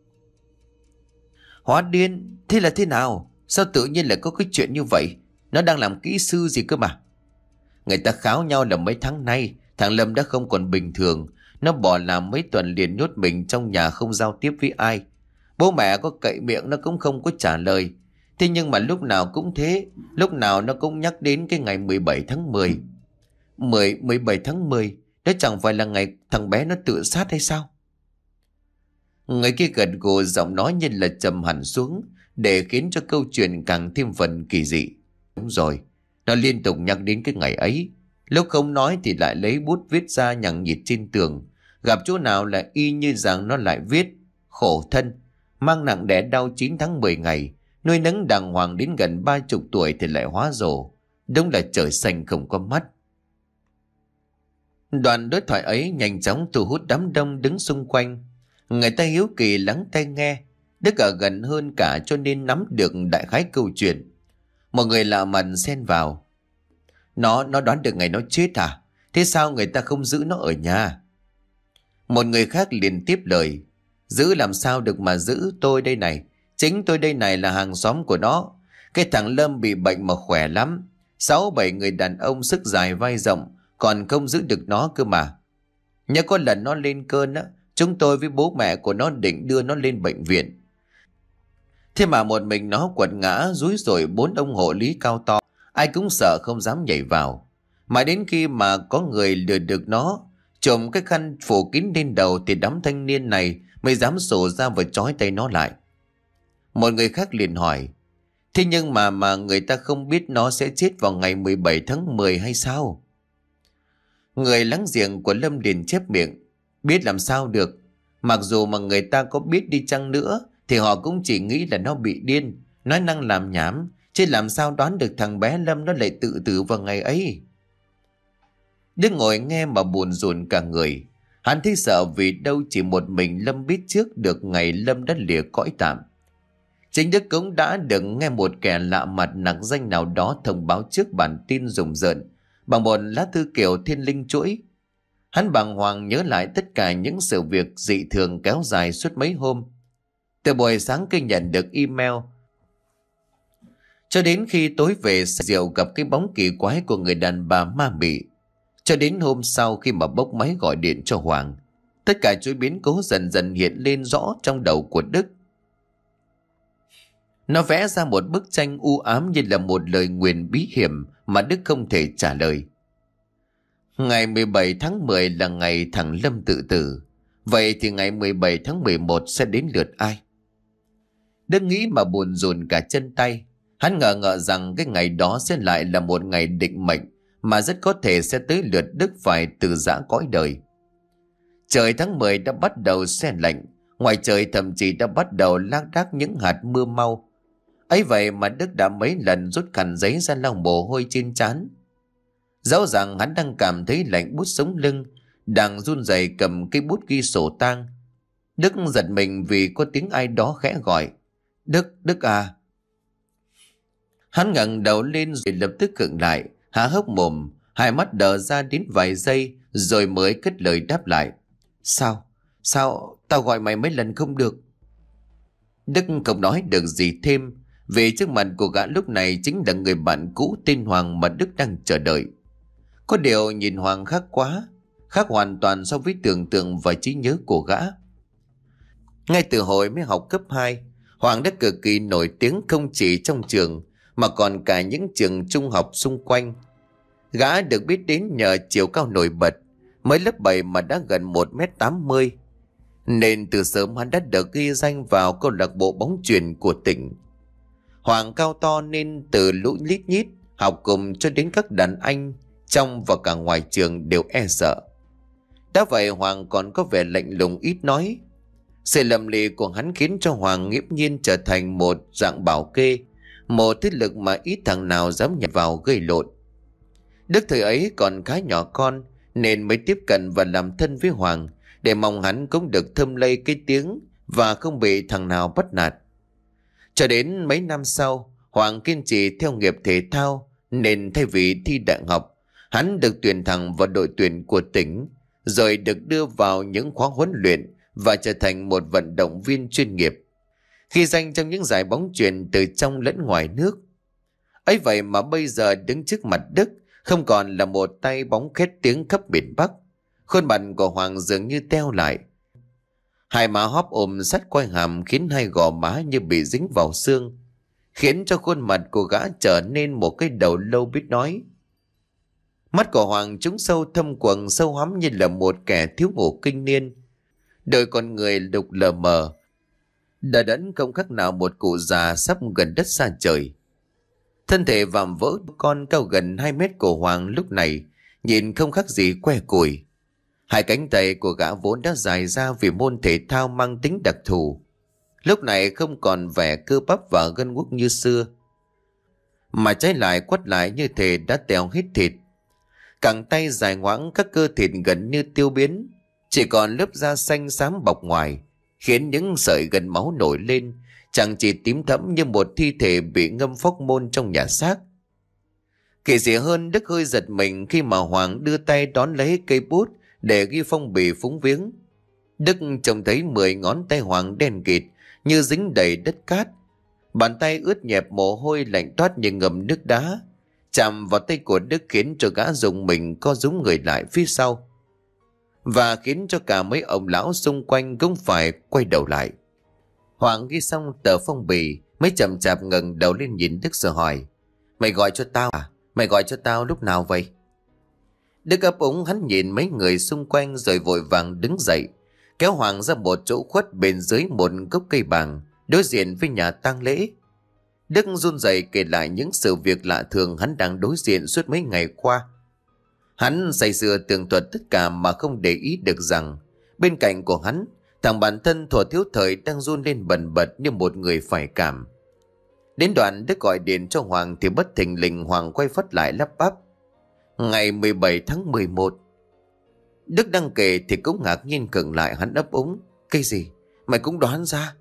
[SPEAKER 1] Hóa điên? Thế là thế nào? Sao tự nhiên lại có cái chuyện như vậy? Nó đang làm kỹ sư gì cơ mà? Người ta kháo nhau là mấy tháng nay thằng Lâm đã không còn bình thường. Nó bỏ làm mấy tuần liền nhốt mình trong nhà không giao tiếp với ai. Bố mẹ có cậy miệng nó cũng không có trả lời. Thế nhưng mà lúc nào cũng thế, lúc nào nó cũng nhắc đến cái ngày mười bảy tháng mười. mười, mười bảy tháng mười, Đấy chẳng phải là ngày thằng bé nó tự sát hay sao? Người kia gật gù, giọng nói như là trầm hẳn xuống, để khiến cho câu chuyện càng thêm phần kỳ dị. Đúng rồi, nó liên tục nhắc đến cái ngày ấy. Lúc không nói thì lại lấy bút viết ra nhằng nhịt trên tường. Gặp chỗ nào là y như rằng nó lại viết: khổ thân, mang nặng đẻ đau chín tháng mười ngày, nuôi nấng đàng hoàng đến gần ba chục tuổi thì lại hóa rồ. Đúng là trời xanh không có mắt. Đoạn đối thoại ấy nhanh chóng thu hút đám đông đứng xung quanh. Người ta hiếu kỳ lắng tai nghe. Đức ở gần hơn cả cho nên nắm được đại khái câu chuyện. Một người lạ mặt xen vào: Nó nó đoán được ngày nó chết à? Thế sao người ta không giữ nó ở nhà? Một người khác liền tiếp lời: Giữ làm sao được mà giữ, tôi đây này. Chính tôi đây này là hàng xóm của nó. Cái thằng Lâm bị bệnh mà khỏe lắm. Sáu bảy người đàn ông sức dài vai rộng còn không giữ được nó cơ mà. Nhớ có lần nó lên cơn á, chúng tôi với bố mẹ của nó định đưa nó lên bệnh viện. Thế mà một mình nó quật ngã rúi rồi bốn ông hộ lý cao to. Ai cũng sợ không dám nhảy vào. Mà đến khi mà có người lừa được nó, trộm cái khăn phủ kín lên đầu, thì đám thanh niên này mới dám sổ ra và trói tay nó lại. Một người khác liền hỏi: Thế nhưng mà mà người ta không biết nó sẽ chết vào ngày mười bảy tháng mười hay sao? Người láng giềng của Lâm liền chép miệng: Biết làm sao được. Mặc dù mà người ta có biết đi chăng nữa thì họ cũng chỉ nghĩ là nó bị điên, nói năng làm nhảm, chứ làm sao đoán được thằng bé Lâm nó lại tự tử vào ngày ấy. Đức ngồi nghe mà buồn rùn cả người. Hắn thấy sợ vì đâu chỉ một mình Lâm biết trước được ngày Lâm đã lìa cõi tạm. Chính Đức cũng đã được nghe một kẻ lạ mặt nặc danh nào đó thông báo trước bản tin rùng rợn bằng một lá thư kiểu thiên linh chuỗi. Hắn bàng hoàng nhớ lại tất cả những sự việc dị thường kéo dài suốt mấy hôm. Từ buổi sáng khi nhận được email cho đến khi tối về rượu gặp cái bóng kỳ quái của người đàn bà ma mị, cho đến hôm sau khi mà bốc máy gọi điện cho Hoàng, tất cả chuỗi biến cố dần dần hiện lên rõ trong đầu của Đức. Nó vẽ ra một bức tranh u ám như là một lời nguyền bí hiểm mà Đức không thể trả lời. Ngày mười bảy tháng mười là ngày thằng Lâm tự tử. Vậy thì ngày mười bảy tháng mười một sẽ đến lượt ai? Đức nghĩ mà buồn rùn cả chân tay. Hắn ngờ ngợ rằng cái ngày đó sẽ lại là một ngày định mệnh, mà rất có thể sẽ tới lượt Đức phải từ giã cõi đời. Trời tháng mười đã bắt đầu se lạnh, ngoài trời thậm chí đã bắt đầu lác đác những hạt mưa mau. Ấy vậy mà Đức đã mấy lần rút khăn giấy ra lau mồ hôi trên trán. Rõ ràng hắn đang cảm thấy lạnh buốt sống lưng, đang run rẩy cầm cái bút ghi sổ tang. Đức giật mình vì có tiếng ai đó khẽ gọi: Đức, Đức à. Hắn ngẩng đầu lên rồi lập tức khựng lại, há hốc mồm, hai mắt đờ ra đến vài giây rồi mới cất lời đáp lại: Sao? Sao? Tao gọi mày mấy lần không được. Đức không nói được gì thêm, vì trước mặt của gã lúc này chính là người bạn cũ tên Hoàng mà Đức đang chờ đợi. Có điều nhìn Hoàng khác quá, khác hoàn toàn so với tưởng tượng và trí nhớ của gã. Ngay từ hồi mới học cấp hai, Hoàng đã cực kỳ nổi tiếng không chỉ trong trường mà còn cả những trường trung học xung quanh. Gã được biết đến nhờ chiều cao nổi bật, mới lớp bảy mà đã gần một mét tám mươi, nên từ sớm hắn đã được ghi danh vào câu lạc bộ bóng chuyền của tỉnh. Hoàng cao to nên từ lũ lít nhít học cùng cho đến các đàn anh trong và cả ngoài trường đều e sợ. Đã vậy Hoàng còn có vẻ lạnh lùng ít nói. Sự lầm lì của hắn khiến cho Hoàng nghiễm nhiên trở thành một dạng bảo kê, một thế lực mà ít thằng nào dám nhảy vào gây lộn. Đức thời ấy còn khá nhỏ con nên mới tiếp cận và làm thân với Hoàng, để mong hắn cũng được thơm lây cái tiếng và không bị thằng nào bắt nạt. Cho đến mấy năm sau, Hoàng kiên trì theo nghiệp thể thao nên thay vì thi đại học, hắn được tuyển thẳng vào đội tuyển của tỉnh, rồi được đưa vào những khóa huấn luyện và trở thành một vận động viên chuyên nghiệp, ghi danh trong những giải bóng chuyền từ trong lẫn ngoài nước. Ấy vậy mà bây giờ đứng trước mặt Đức không còn là một tay bóng khét tiếng khắp miền Bắc. Khuôn mặt của Hoàng dường như teo lại, hai má hóp ôm sát quai hàm khiến hai gò má như bị dính vào xương, khiến cho khuôn mặt của gã trở nên một cái đầu lâu biết nói. Mắt của Hoàng trúng sâu thâm quầng, sâu hắm như là một kẻ thiếu ngủ kinh niên. Đôi con người đục lờ mờ, đờ đẫn không khác nào một cụ già sắp gần đất xa trời. Thân thể vạm vỡ con cao gần hai mét của Hoàng lúc này nhìn không khác gì que củi. Hai cánh tay của gã vốn đã dài ra vì môn thể thao mang tính đặc thù, lúc này không còn vẻ cơ bắp và gân guốc như xưa, mà trái lại quắt lại như thể đã tèo hết thịt. Cẳng tay dài ngoãng, các cơ thịt gần như tiêu biến, chỉ còn lớp da xanh xám bọc ngoài, khiến những sợi gân máu nổi lên, chẳng chỉ tím thẫm như một thi thể bị ngâm phóc môn trong nhà xác. Kỳ dị hơn, Đức hơi giật mình khi mà Hoàng đưa tay đón lấy cây bút để ghi phong bì phúng viếng. Đức trông thấy mười ngón tay Hoàng đen kịt như dính đầy đất cát, bàn tay ướt nhẹp mồ hôi lạnh toát như ngầm nước đá. Chạm vào tay của Đức khiến cho gã dùng mình co rúm người lại phía sau, và khiến cho cả mấy ông lão xung quanh cũng phải quay đầu lại. Hoàng ghi xong tờ phong bì mới chậm chạp ngẩng đầu lên nhìn Đức rồi hỏi: Mày gọi cho tao à? Mày gọi cho tao lúc nào vậy? Đức ấp úng, hắn nhìn mấy người xung quanh rồi vội vàng đứng dậy, kéo Hoàng ra một chỗ khuất bên dưới một gốc cây bàng đối diện với nhà tang lễ. Đức run rẩy kể lại những sự việc lạ thường hắn đang đối diện suốt mấy ngày qua. Hắn say sưa tường thuật tất cả mà không để ý được rằng bên cạnh của hắn, thằng bạn thân thuở thiếu thời đang run lên bần bật như một người phải cảm. Đến đoạn Đức gọi điện cho Hoàng thì bất thình lình Hoàng quay phắt lại lắp bắp: Ngày mười bảy tháng mười một. Đức đang kể thì cũng ngạc nhiên khựng lại, hắn ấp úng: Cái gì? Mày cũng đoán ra?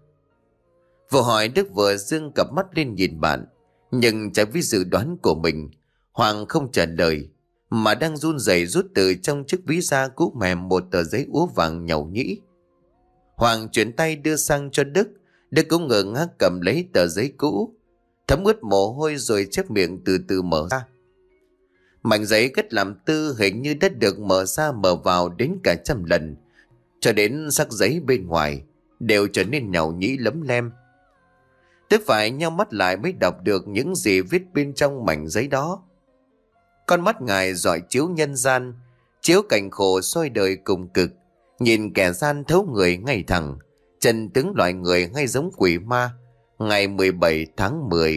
[SPEAKER 1] Vừa hỏi Đức vừa dương cặp mắt lên nhìn bạn, nhưng trái với dự đoán của mình, Hoàng không trả lời, mà đang run rẩy rút từ trong chiếc ví da cũ mềm một tờ giấy úa vàng nhàu nhĩ. Hoàng chuyển tay đưa sang cho Đức. Đức cũng ngơ ngác cầm lấy tờ giấy cũ, thấm ướt mồ hôi rồi chép miệng từ từ mở ra. Mảnh giấy cất làm tư hình như đã được mở ra mở vào đến cả trăm lần, cho đến sắc giấy bên ngoài đều trở nên nhàu nhĩ lấm lem. Đức phải nhắm mắt lại mới đọc được những gì viết bên trong mảnh giấy đó. Con mắt ngài rọi chiếu nhân gian, chiếu cảnh khổ soi đời cùng cực, nhìn kẻ gian thấu người ngay thẳng, chân tướng loại người ngay giống quỷ ma. Ngày mười bảy tháng mười.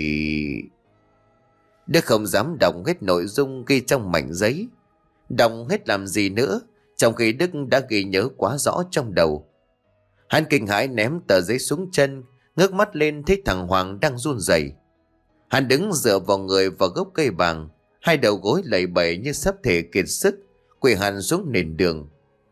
[SPEAKER 1] Đức không dám đọc hết nội dung ghi trong mảnh giấy. Đọc hết làm gì nữa, trong khi Đức đã ghi nhớ quá rõ trong đầu. Hắn kinh hãi ném tờ giấy xuống chân, ngước mắt lên thấy thằng Hoàng đang run rẩy. Hắn đứng dựa vào người vào gốc cây bàng, hai đầu gối lầy bẩy như sắp thể kiệt sức, quỳ hẳn xuống nền đường.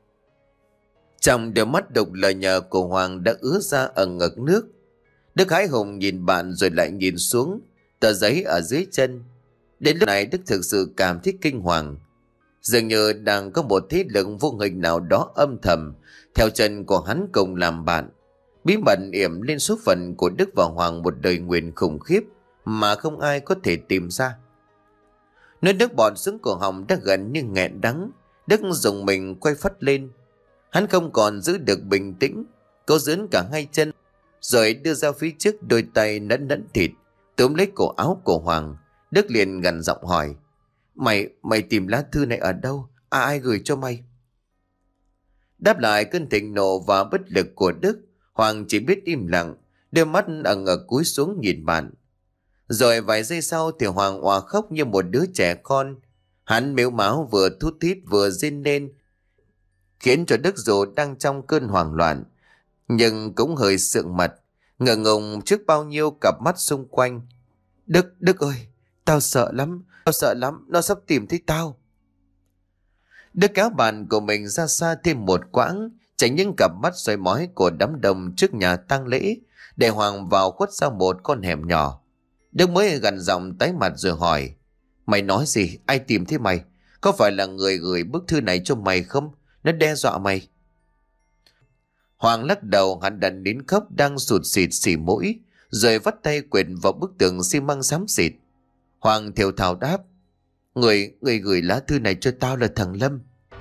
[SPEAKER 1] Trong đôi mắt đục lờ nhờ của Hoàng đã ứa ra ẩn ngực nước. Đức hãi hùng nhìn bạn rồi lại nhìn xuống tờ giấy ở dưới chân. Đến lúc này Đức thực sự cảm thấy kinh hoàng, dường như đang có một thế lực vô hình nào đó âm thầm theo chân của hắn cùng làm bạn, bí mật yểm lên số phận của Đức và Hoàng một đời nguyền khủng khiếp mà không ai có thể tìm ra. Nơi nước bọt xuống cổ họng đã gần như nghẹn đắng, Đức dùng mình quay phắt lên. Hắn không còn giữ được bình tĩnh, cố dướn cả hai chân rồi đưa ra phía trước, đôi tay nẫn nẫn thịt túm lấy cổ áo của Hoàng. Đức liền gằn giọng hỏi: Mày, mày tìm lá thư này ở đâu? À, ai gửi cho mày? Đáp lại cơn thịnh nộ và bất lực của Đức, Hoàng chỉ biết im lặng, đôi mắt ẩn ngực cúi xuống nhìn bạn. Rồi vài giây sau thì Hoàng òa khóc như một đứa trẻ con. Hắn mếu máo vừa thút thít vừa rên lên, khiến cho Đức dù đang trong cơn hoảng loạn nhưng cũng hơi sượng mặt, ngượng ngùng trước bao nhiêu cặp mắt xung quanh. Đức, Đức ơi, tao sợ lắm, tao sợ lắm, nó sắp tìm thấy tao. Đức kéo bạn của mình ra xa thêm một quãng, tránh những cặp mắt soi mói của đám đông trước nhà tang lễ, để Hoàng vào khuất sau một con hẻm nhỏ. Đức mới gằn giọng tái mặt rồi hỏi: Mày nói gì? Ai tìm thấy mày? Có phải là người gửi bức thư này cho mày không? Nó đe dọa mày. Hoàng lắc đầu, hắn đặt đến khóc đang sụt xịt xỉ mũi, rồi vắt tay quệt vào bức tường xi măng xám xịt. Hoàng thều thào đáp: Người, người gửi lá thư này cho tao là thằng Lâm.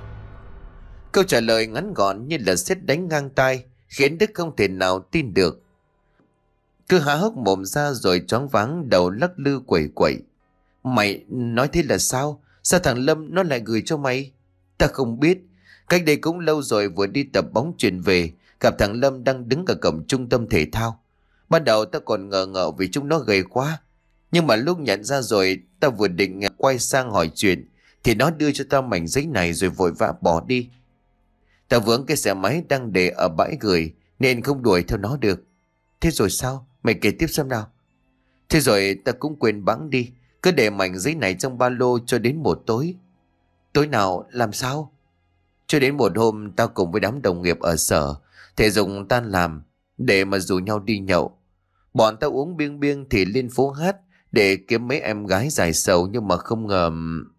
[SPEAKER 1] Câu trả lời ngắn gọn như là sét đánh ngang tai, khiến Đức không thể nào tin được. Cứ há hốc mồm ra rồi choáng váng đầu lắc lư quẩy quẩy. Mày nói thế là sao? Sao thằng Lâm nó lại gửi cho mày? Ta không biết. Cách đây cũng lâu rồi, vừa đi tập bóng chuyền về, gặp thằng Lâm đang đứng ở cổng trung tâm thể thao. Ban đầu ta còn ngờ ngợ vì chúng nó gầy quá. Nhưng mà lúc nhận ra rồi, ta vừa định quay sang hỏi chuyện thì nó đưa cho ta mảnh giấy này rồi vội vã bỏ đi. Ta vướng cái xe máy đang để ở bãi gửi nên không đuổi theo nó được. Thế rồi sao? Mày kể tiếp xem nào. Thế rồi ta cũng quên bẵng đi, cứ để mảnh giấy này trong ba lô cho đến một tối. Tối nào? Làm sao? Cho đến một hôm, tao cùng với đám đồng nghiệp ở sở thể dục tan làm để mà rủ nhau đi nhậu. Bọn tao uống biêng biêng thì lên phố hát để kiếm mấy em gái dài sầu, nhưng mà không ngờ...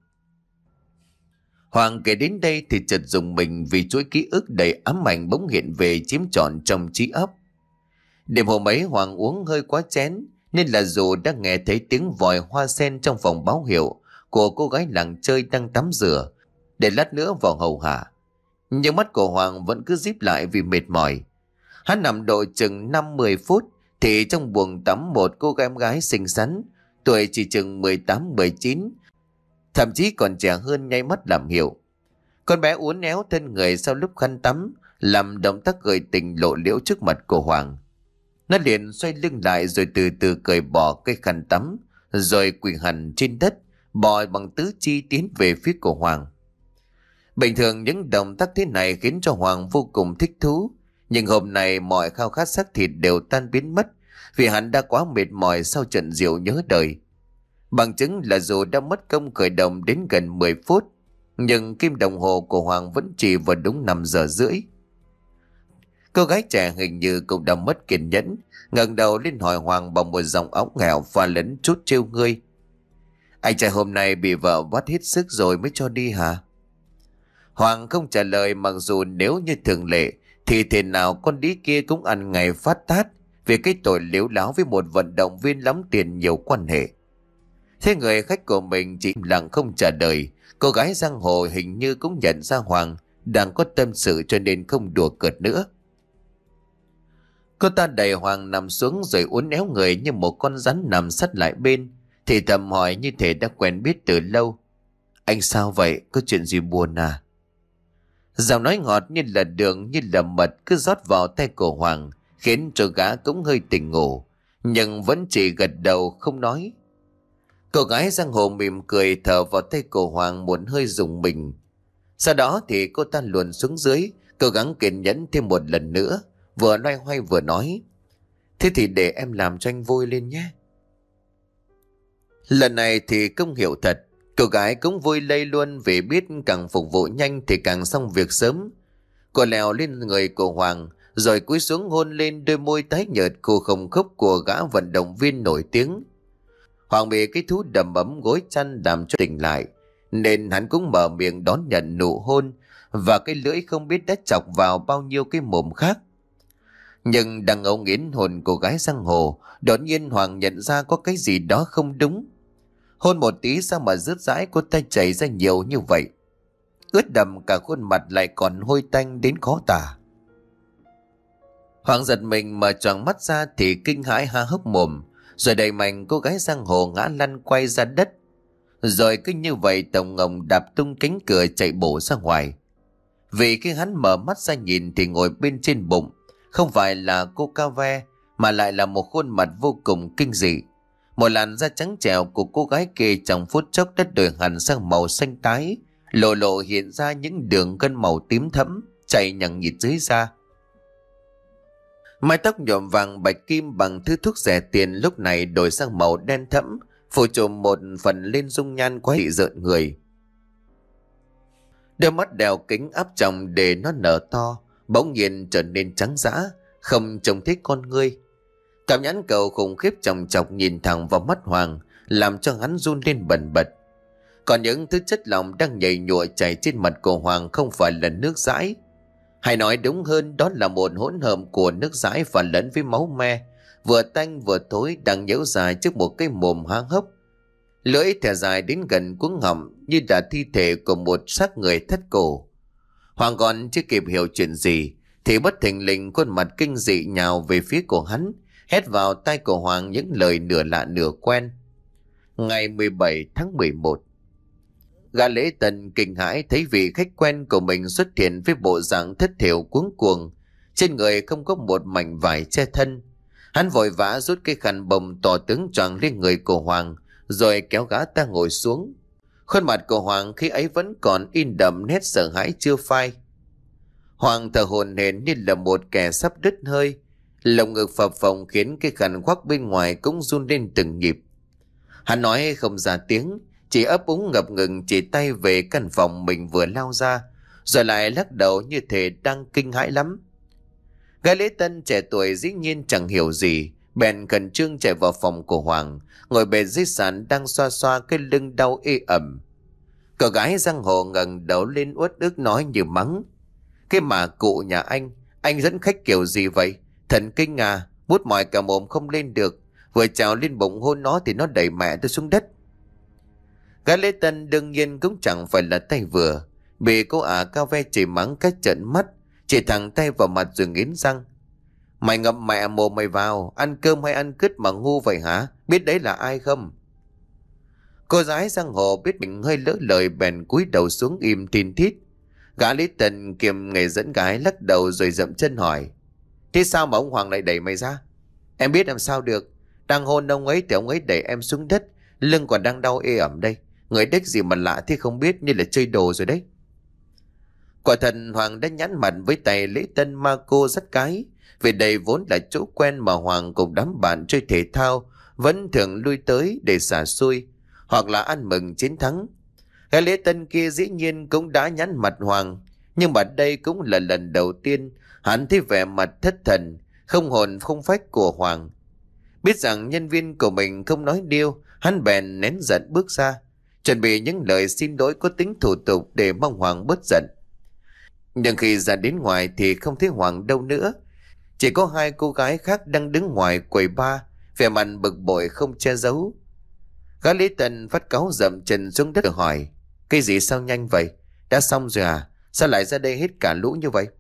[SPEAKER 1] Hoàng kể đến đây thì chợt rùng mình vì chuỗi ký ức đầy ám ảnh bỗng hiện về chiếm trọn trong trí óc. Đêm hôm ấy Hoàng uống hơi quá chén, nên là dù đã nghe thấy tiếng vòi hoa sen trong phòng báo hiệu của cô gái làng chơi đang tắm rửa để lát nữa vào hầu hạ, nhưng mắt của Hoàng vẫn cứ díp lại vì mệt mỏi. Hắn nằm độ chừng năm mười phút thì trong buồng tắm một cô em gái xinh xắn, tuổi chỉ chừng mười tám mười chín, thậm chí còn trẻ hơn, nháy mắt làm hiệu. Con bé uốn éo thân người sau lúc khăn tắm, làm động tác gợi tình lộ liễu trước mặt của Hoàng. Nó liền xoay lưng lại rồi từ từ cởi bỏ cái khăn tắm, rồi quỳ hẳn trên đất, bò bằng tứ chi tiến về phía của Hoàng. Bình thường những động tác thế này khiến cho Hoàng vô cùng thích thú, nhưng hôm nay mọi khao khát xác thịt đều tan biến mất vì hắn đã quá mệt mỏi sau trận rượu nhớ đời. Bằng chứng là dù đã mất công khởi động đến gần mười phút, nhưng kim đồng hồ của Hoàng vẫn chỉ vào đúng năm giờ rưỡi. Cô gái trẻ hình như cũng đã mất kiên nhẫn, ngẩng đầu lên hỏi Hoàng bằng một giọng óng nghèo và lẫn chút trêu ngươi. Anh trai hôm nay bị vợ vắt hết sức rồi mới cho đi hả? Hoàng không trả lời, mặc dù nếu như thường lệ thì thế nào con đĩ kia cũng ăn ngày phát tát vì cái tội lếu láo với một vận động viên lắm tiền nhiều quan hệ. Thế người khách của mình chỉ lặng không trả lời. Cô gái giang hồ hình như cũng nhận ra Hoàng đang có tâm sự cho nên không đùa cợt nữa. Cô ta đẩy Hoàng nằm xuống rồi uốn éo người như một con rắn nằm sát lại bên, thì thầm hỏi như thể đã quen biết từ lâu. Anh sao vậy? Có chuyện gì buồn à? Giọng nói ngọt như là đường như là mật cứ rót vào tay của Hoàng, khiến cho gã cũng hơi tỉnh ngủ, nhưng vẫn chỉ gật đầu không nói. Cô gái giang hồ mỉm cười thở vào tay của Hoàng một hơi rùng mình. Sau đó thì cô ta luồn xuống dưới, cố gắng kiên nhẫn thêm một lần nữa, vừa loay hoay vừa nói. Thế thì để em làm cho anh vui lên nhé. Lần này thì công hiểu thật. Cô gái cũng vui lây luôn vì biết càng phục vụ nhanh thì càng xong việc sớm. Cô leo lên người của Hoàng rồi cúi xuống hôn lên đôi môi tái nhợt khô không khốc của gã vận động viên nổi tiếng. Hoàng bị cái thú đầm ấm gối chăn làm cho tỉnh lại, nên hắn cũng mở miệng đón nhận nụ hôn, và cái lưỡi không biết đã chọc vào bao nhiêu cái mồm khác. Nhưng đang âu nghiến hồn cô gái giang hồ, đột nhiên Hoàng nhận ra có cái gì đó không đúng. Hôn một tí sao mà rớt rãi cô ta chảy ra nhiều như vậy, ướt đầm cả khuôn mặt lại còn hôi tanh đến khó tả. Hoàng giật mình mở choàng mắt ra thì kinh hãi há hốc mồm, rồi đẩy mạnh cô gái giang hồ ngã lăn quay ra đất. Rồi cứ như vậy tổng ngồng đạp tung cánh cửa chạy bổ ra ngoài. Vì khi hắn mở mắt ra nhìn thì ngồi bên trên bụng không phải là cô Cao Ve, mà lại là một khuôn mặt vô cùng kinh dị. Một làn da trắng trẻo của cô gái kia trong phút chốc đã đổi hẳn sang màu xanh tái, lộ lộ hiện ra những đường gân màu tím thẫm chạy nhằng nhịt dưới da. Mái tóc nhuộm vàng bạch kim bằng thứ thuốc rẻ tiền lúc này đổi sang màu đen thẫm, phủ trùm một phần lên dung nhan quá dị rợn người. Đôi mắt đeo kính áp tròng để nó nở to, bỗng nhiên trở nên trắng dã, không trông thấy con ngươi. Cảm nhãn cầu khủng khiếp chòng chọc nhìn thẳng vào mắt Hoàng, làm cho hắn run lên bần bật. Còn những thứ chất lỏng đang nhảy nhụa chảy trên mặt của Hoàng không phải là nước dãi, hay nói đúng hơn đó là một hỗn hợp của nước dãi và lẫn với máu me, vừa tanh vừa thối đang nhễu dài trước một cái mồm há hốc. Lưỡi thè dài đến gần cuống họng như là thi thể của một xác người thất cổ. Hoàng còn chưa kịp hiểu chuyện gì thì bất thình lình khuôn mặt kinh dị nhào về phía của hắn, hét vào tai của Hoàng những lời nửa lạ nửa quen. Ngày mười bảy tháng mười một. Gã lễ tân kinh hãi thấy vị khách quen của mình xuất hiện với bộ dạng thất thiểu cuống cuồng, trên người không có một mảnh vải che thân. Hắn vội vã rút cái khăn bông tỏ tướng choàng lên người của Hoàng, rồi kéo gã ta ngồi xuống. Khuôn mặt của Hoàng khi ấy vẫn còn in đậm nét sợ hãi chưa phai. Hoàng thở hổn hển như là một kẻ sắp đứt hơi, lồng ngực phập phồng khiến cái khăn khoác bên ngoài cũng run lên từng nhịp. Hắn nói không ra tiếng, chỉ ấp úng ngập ngừng chỉ tay về căn phòng mình vừa lao ra, rồi lại lắc đầu như thể đang kinh hãi lắm. Gã lễ tân trẻ tuổi dĩ nhiên chẳng hiểu gì, bèn khẩn trương chạy vào phòng của Hoàng, ngồi bệt dưới sàn đang xoa xoa cái lưng đau ê ẩm. Cậu gái giang hồ ngẩng đầu lên uất ức nói như mắng: "Cái mà cụ nhà anh, anh dẫn khách kiểu gì vậy? Thần kinh à, bút mỏi cả mồm không lên được, vừa trào lên bụng hôn nó thì nó đẩy mẹ tôi xuống đất." Gã lễ tân đương nhiên cũng chẳng phải là tay vừa, bị cô ả cao ve chỉ mắng cái trợn mắt, chỉ thẳng tay vào mặt rồi nghiến răng: "Mày ngậm mẹ mồm mày vào, ăn cơm hay ăn cứt mà ngu vậy hả? Biết đấy là ai không?" Cô gái giang hồ biết mình hơi lỡ lời bèn cúi đầu xuống im tin thít. Gã lý tần kiềm nghề dẫn gái lắc đầu rồi dậm chân hỏi: "Thế sao mà ông Hoàng lại đẩy mày ra?" "Em biết làm sao được, đang hôn ông ấy thì ông ấy đẩy em xuống đất, lưng còn đang đau ê ẩm đây. Người đếch gì mà lạ thế không biết, như là chơi đồ rồi đấy." Quả thật Hoàng đã nhắn mặt với tay lễ tân ma cô dắt cái, vì đây vốn là chỗ quen mà Hoàng cùng đám bạn chơi thể thao vẫn thường lui tới để xả xui hoặc là ăn mừng chiến thắng. Cái lễ tân kia dĩ nhiên cũng đã nhắn mặt Hoàng, nhưng mà đây cũng là lần đầu tiên hắn thấy vẻ mặt thất thần, không hồn không phách của Hoàng. Biết rằng nhân viên của mình không nói điêu, hắn bèn nén giận bước ra, chuẩn bị những lời xin lỗi có tính thủ tục để mong Hoàng bớt giận. Nhưng khi ra đến ngoài thì không thấy Hoàng đâu nữa, chỉ có hai cô gái khác đang đứng ngoài quầy bar, vẻ mặt bực bội không che giấu. Gã Lý Tần phát cáu dậm chân xuống đất hỏi: "Cái gì sao nhanh vậy? Đã xong rồi à? Sao lại ra đây hết cả lũ như vậy?"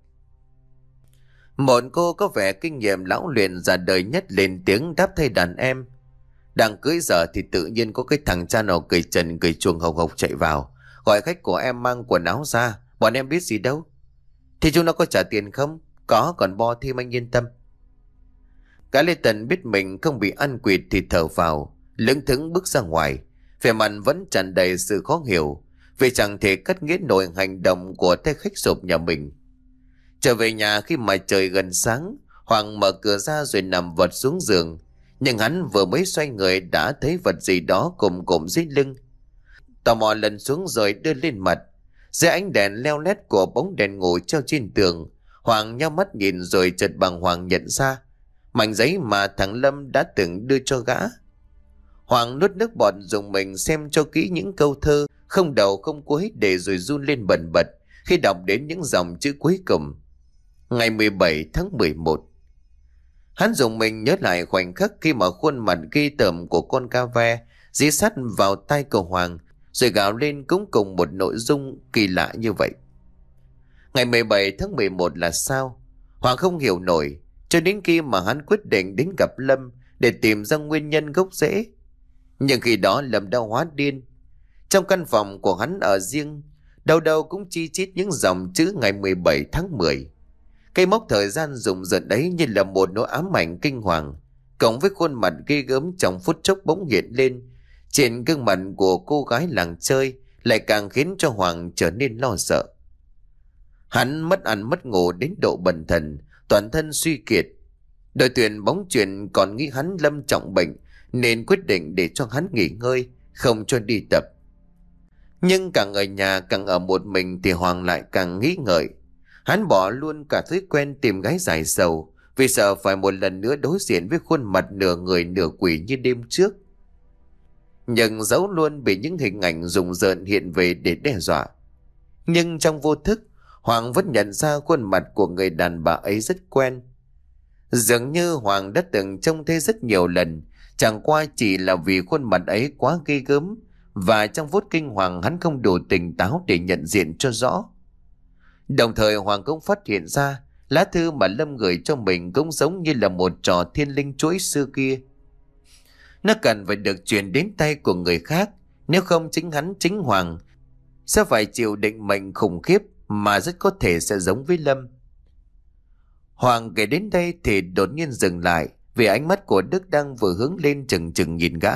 [SPEAKER 1] Một cô có vẻ kinh nghiệm lão luyện già đời nhất lên tiếng đáp thay đàn em: "Đang cưới giờ thì tự nhiên có cái thằng cha nào cười trần cười chuồng hồng hộc chạy vào, gọi khách của em mang quần áo ra, bọn em biết gì đâu." "Thì chúng nó có trả tiền không?" "Có, còn bo thêm anh yên tâm." Cả Lê Tần biết mình không bị ăn quỵt thì thở vào, lững thững bước ra ngoài, vẻ mặt vẫn tràn đầy sự khó hiểu, vì chẳng thể cắt nghĩa nổi hành động của tay khách sộp nhà mình. Trở về nhà khi mà trời gần sáng, Hoàng mở cửa ra rồi nằm vật xuống giường, nhưng hắn vừa mới xoay người đã thấy vật gì đó cồm cộm dưới lưng. Tò mò lần xuống rồi đưa lên mặt, dưới ánh đèn leo lét của bóng đèn ngủ treo trên tường, Hoàng nhắm mắt nhìn rồi chợt bàng hoàng nhận ra mảnh giấy mà thằng Lâm đã từng đưa cho gã. Hoàng nuốt nước bọt dùng mình xem cho kỹ những câu thơ không đầu không cuối để rồi run lên bần bật khi đọc đến những dòng chữ cuối cùng: "Ngày mười bảy tháng mười một." Hắn dùng mình nhớ lại khoảnh khắc khi mà khuôn mặt ghi tởm của con ca ve dí sát vào tai của Hoàng, rồi gào lên cũng cùng một nội dung kỳ lạ như vậy. Ngày mười bảy tháng mười một là sao? Hoàng không hiểu nổi, cho đến khi mà hắn quyết định đến gặp Lâm để tìm ra nguyên nhân gốc rễ. Nhưng khi đó Lâm đã hóa điên. Trong căn phòng của hắn ở riêng, đâu đâu cũng chi chít những dòng chữ ngày mười bảy tháng mười. Cây mốc thời gian rùng rợn đấy như là một nỗi ám ảnh kinh hoàng, cộng với khuôn mặt ghê gớm trong phút chốc bỗng hiện lên trên gương mặt của cô gái làng chơi, lại càng khiến cho Hoàng trở nên lo sợ. Hắn mất ăn mất ngủ đến độ bần thần, toàn thân suy kiệt. Đội tuyển bóng chuyền còn nghĩ hắn lâm trọng bệnh nên quyết định để cho hắn nghỉ ngơi, không cho đi tập. Nhưng càng ở nhà càng ở một mình thì Hoàng lại càng nghĩ ngợi. Hắn bỏ luôn cả thói quen tìm gái giải sầu, vì sợ phải một lần nữa đối diện với khuôn mặt nửa người nửa quỷ như đêm trước. Nhưng dẫu luôn bị những hình ảnh rùng rợn hiện về để đe dọa. Nhưng trong vô thức, Hoàng vẫn nhận ra khuôn mặt của người đàn bà ấy rất quen. Dường như Hoàng đã từng trông thấy rất nhiều lần, chẳng qua chỉ là vì khuôn mặt ấy quá ghê gớm, và trong phút kinh hoàng hắn không đủ tỉnh táo để nhận diện cho rõ. Đồng thời Hoàng cũng phát hiện ra lá thư mà Lâm gửi cho mình cũng giống như là một trò thiên linh chuỗi xưa kia. Nó cần phải được truyền đến tay của người khác, nếu không chính hắn chính Hoàng sẽ phải chịu định mệnh khủng khiếp mà rất có thể sẽ giống với Lâm. Hoàng kể đến đây thì đột nhiên dừng lại vì ánh mắt của Đức đang vừa hướng lên chừng chừng nhìn gã.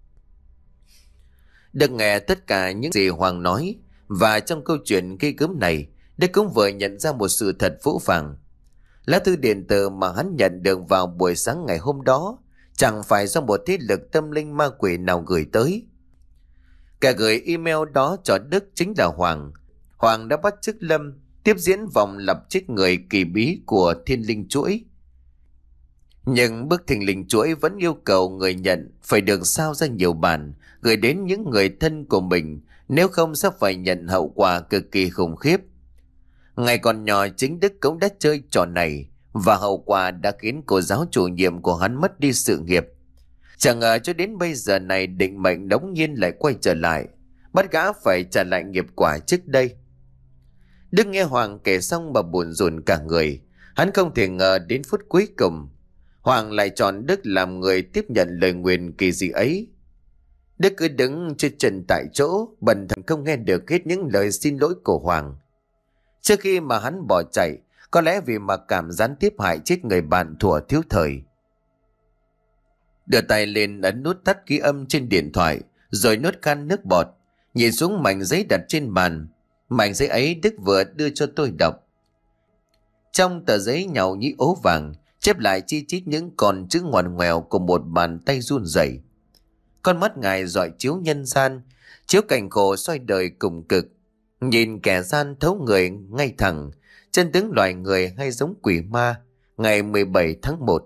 [SPEAKER 1] Đức nghe tất cả những gì Hoàng nói, và trong câu chuyện gây gớm này, Đức cũng vừa nhận ra một sự thật phũ phàng. Lá thư điện tử mà hắn nhận được vào buổi sáng ngày hôm đó chẳng phải do một thế lực tâm linh ma quỷ nào gửi tới. Kẻ gửi email đó cho Đức chính là Hoàng. Hoàng đã bắt chước Lâm tiếp diễn vòng lập chết người kỳ bí của thiên linh chuỗi. Nhưng bức thình linh chuỗi vẫn yêu cầu người nhận phải được sao ra nhiều bản gửi đến những người thân của mình, nếu không sẽ phải nhận hậu quả cực kỳ khủng khiếp. Ngày còn nhỏ chính Đức cũng đã chơi trò này, và hậu quả đã khiến cô giáo chủ nhiệm của hắn mất đi sự nghiệp. Chẳng ngờ cho đến bây giờ này định mệnh đống nhiên lại quay trở lại, bắt gã phải trả lại nghiệp quả trước đây. Đức nghe Hoàng kể xong mà buồn rùn cả người. Hắn không thể ngờ đến phút cuối cùng Hoàng lại chọn Đức làm người tiếp nhận lời nguyền kỳ dị ấy. Đức cứ đứng trên chân tại chỗ, bần thần không nghe được hết những lời xin lỗi của Hoàng. Trước khi mà hắn bỏ chạy, có lẽ vì mặc cảm gián tiếp hại chết người bạn thuở thiếu thời. Đưa tay lên ấn nút tắt ghi âm trên điện thoại, rồi nuốt khan nước bọt, nhìn xuống mảnh giấy đặt trên bàn. Mảnh giấy ấy Đức vừa đưa cho tôi đọc. Trong tờ giấy nhàu nhĩ ố vàng, chép lại chi chít những con chữ ngoằn ngoèo của một bàn tay run rẩy. Con mắt ngài dọi chiếu nhân gian, chiếu cảnh khổ xoay đời cùng cực. Nhìn kẻ gian thấu người ngay thẳng, chân tướng loài người hay giống quỷ ma. Ngày mười bảy tháng một.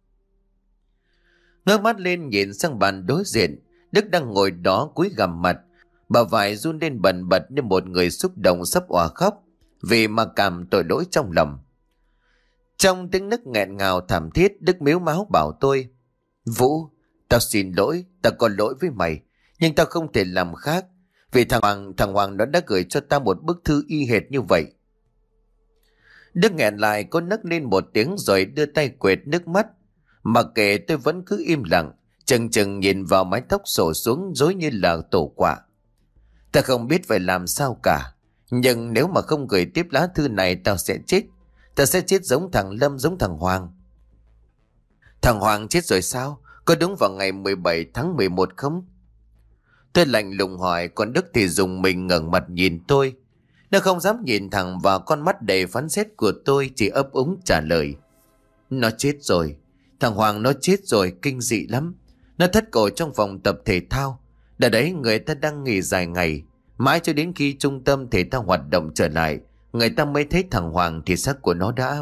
[SPEAKER 1] Ngước mắt lên nhìn sang bàn đối diện, Đức đang ngồi đó cúi gằm mặt, bả vai run lên bần bật như một người xúc động sắp òa khóc vì mặc cảm tội lỗi trong lòng. Trong tiếng nấc nghẹn ngào thảm thiết, Đức mếu máo bảo tôi: Vũ, tao xin lỗi, tao có lỗi với mày, nhưng tao không thể làm khác, vì thằng Hoàng, thằng Hoàng nó đã gửi cho tao một bức thư y hệt như vậy. Đức nghẹn lại, có nấc lên một tiếng rồi đưa tay quệt nước mắt. Mặc kệ tôi vẫn cứ im lặng, chừng chừng nhìn vào mái tóc xổ xuống rối như là tổ quạ. Ta không biết phải làm sao cả, nhưng nếu mà không gửi tiếp lá thư này tao sẽ chết. Ta sẽ chết giống thằng Lâm, giống thằng Hoàng. Thằng Hoàng chết rồi sao? Có đúng vào ngày mười bảy tháng mười một không? Tôi lạnh lùng hỏi, còn Đức thì dùng mình ngẩng mặt nhìn tôi. Nó không dám nhìn thẳng vào con mắt đầy phán xét của tôi, chỉ ấp úng trả lời: Nó chết rồi. Thằng Hoàng nó chết rồi, kinh dị lắm. Nó thất cổ trong phòng tập thể thao. Đợt đấy người ta đang nghỉ dài ngày, mãi cho đến khi trung tâm thể thao hoạt động trở lại, người ta mới thấy thằng Hoàng thì xác của nó đã...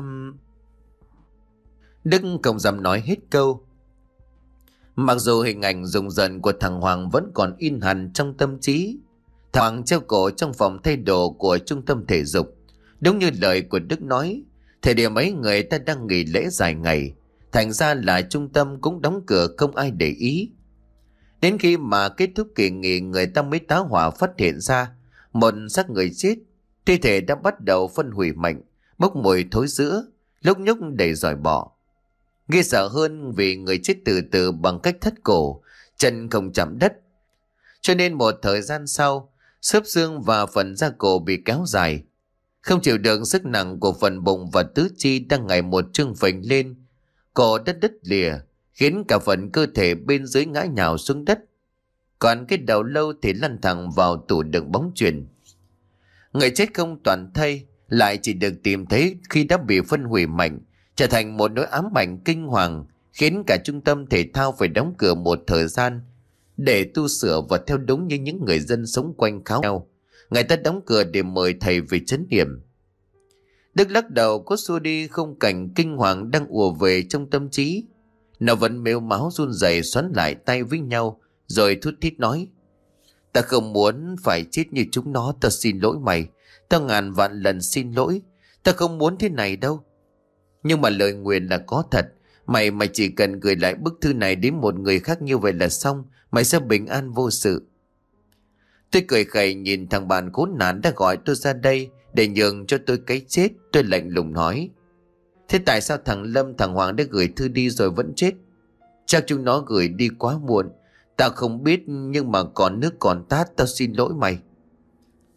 [SPEAKER 1] Đức không dám nói hết câu. Mặc dù hình ảnh rùng rợn của thằng Hoàng vẫn còn in hằn trong tâm trí. Thằng Hoàng treo cổ trong phòng thay đồ của trung tâm thể dục. Đúng như lời của Đức nói, thời điểm ấy người ta đang nghỉ lễ dài ngày, thành ra là trung tâm cũng đóng cửa, không ai để ý. Đến khi mà kết thúc kỳ nghỉ, người ta mới tá hỏa phát hiện ra một xác người chết. Thi thể đã bắt đầu phân hủy mạnh, bốc mùi thối rữa, lúc nhúc đầy dòi bọ. Ghê sợ hơn vì người chết từ từ bằng cách thất cổ, chân không chạm đất. Cho nên một thời gian sau, xương xương và phần da cổ bị kéo dài. Không chịu được sức nặng của phần bụng và tứ chi đang ngày một trương phình lên, cổ đất đứt lìa, khiến cả phần cơ thể bên dưới ngã nhào xuống đất. Còn cái đầu lâu thì lăn thẳng vào tủ đựng bóng chuyền. Người chết không toàn thây, lại chỉ được tìm thấy khi đã bị phân hủy mạnh, trở thành một nỗi ám ảnh kinh hoàng, khiến cả trung tâm thể thao phải đóng cửa một thời gian để tu sửa và theo đúng như những người dân sống quanh kháo nhau. Người ta đóng cửa để mời thầy về trấn yểm. Đức lắc đầu, có xua đi khung cảnh kinh hoàng đang ùa về trong tâm trí. Nó vẫn mếu máo run rẩy xoắn lại tay với nhau, rồi thút thít nói: Ta không muốn phải chết như chúng nó, ta xin lỗi mày. Ta ngàn vạn lần xin lỗi. Ta không muốn thế này đâu. Nhưng mà lời nguyền là có thật. Mày mày chỉ cần gửi lại bức thư này đến một người khác như vậy là xong. Mày sẽ bình an vô sự. Tôi cười khẩy nhìn thằng bạn khốn nạn đã gọi tôi ra đây để nhường cho tôi cái chết. Tôi lạnh lùng nói: Thế tại sao thằng Lâm, thằng Hoàng đã gửi thư đi rồi vẫn chết? Chắc chúng nó gửi đi quá muộn. Tao không biết, nhưng mà còn nước còn tát, tao xin lỗi mày.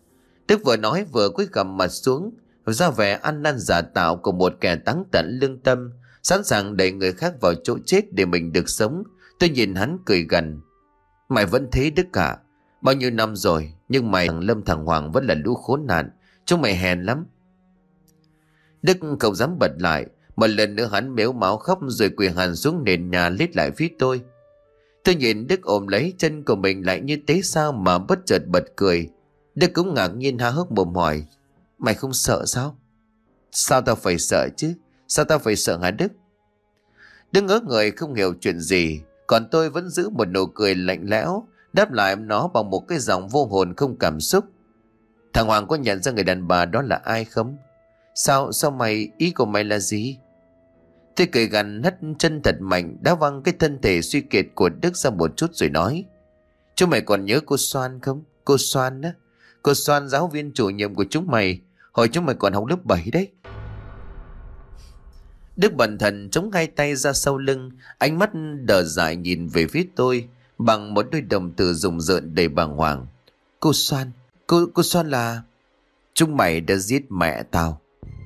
[SPEAKER 1] Đức vừa nói vừa cúi gằm mặt xuống, ra vẻ ăn năn giả tạo của một kẻ táng tận lương tâm, sẵn sàng đẩy người khác vào chỗ chết để mình được sống. Tôi nhìn hắn cười gằn. Mày vẫn thế Đức cả. Bao nhiêu năm rồi, nhưng mày thằng Lâm thằng Hoàng vẫn là lũ khốn nạn. Chúng mày hèn lắm. Đức không dám bật lại. Một lần nữa hắn mếu máu khóc rồi quỳ hẳn xuống nền nhà lết lại phía tôi. Tôi nhìn Đức ôm lấy chân của mình lại như thế sao mà bất chợt bật cười. Đức cũng ngạc nhiên há hốc mồm hỏi. Mày không sợ sao? Sao tao phải sợ chứ? Sao tao phải sợ hả Đức? Đức ngỡ người không hiểu chuyện gì. Còn tôi vẫn giữ một nụ cười lạnh lẽo, đáp lại nó bằng một cái giọng vô hồn không cảm xúc. Thằng Hoàng có nhận ra người đàn bà đó là ai không? Sao, sao mày, ý của mày là gì? Tôi cười gằn hất chân thật mạnh, đá văng cái thân thể suy kiệt của Đức ra một chút rồi nói. Chúng mày còn nhớ cô Soan không? Cô Soan á. Cô Soan giáo viên chủ nhiệm của chúng mày, hồi chúng mày còn học lớp bảy đấy. Đức bần thần chống hai tay ra sau lưng, ánh mắt đờ dại nhìn về phía tôi bằng một đôi đồng tử rùng rợn đầy bàng hoàng. Cô Soan, cô, cô Soan là... Chúng mày đã giết mẹ tao.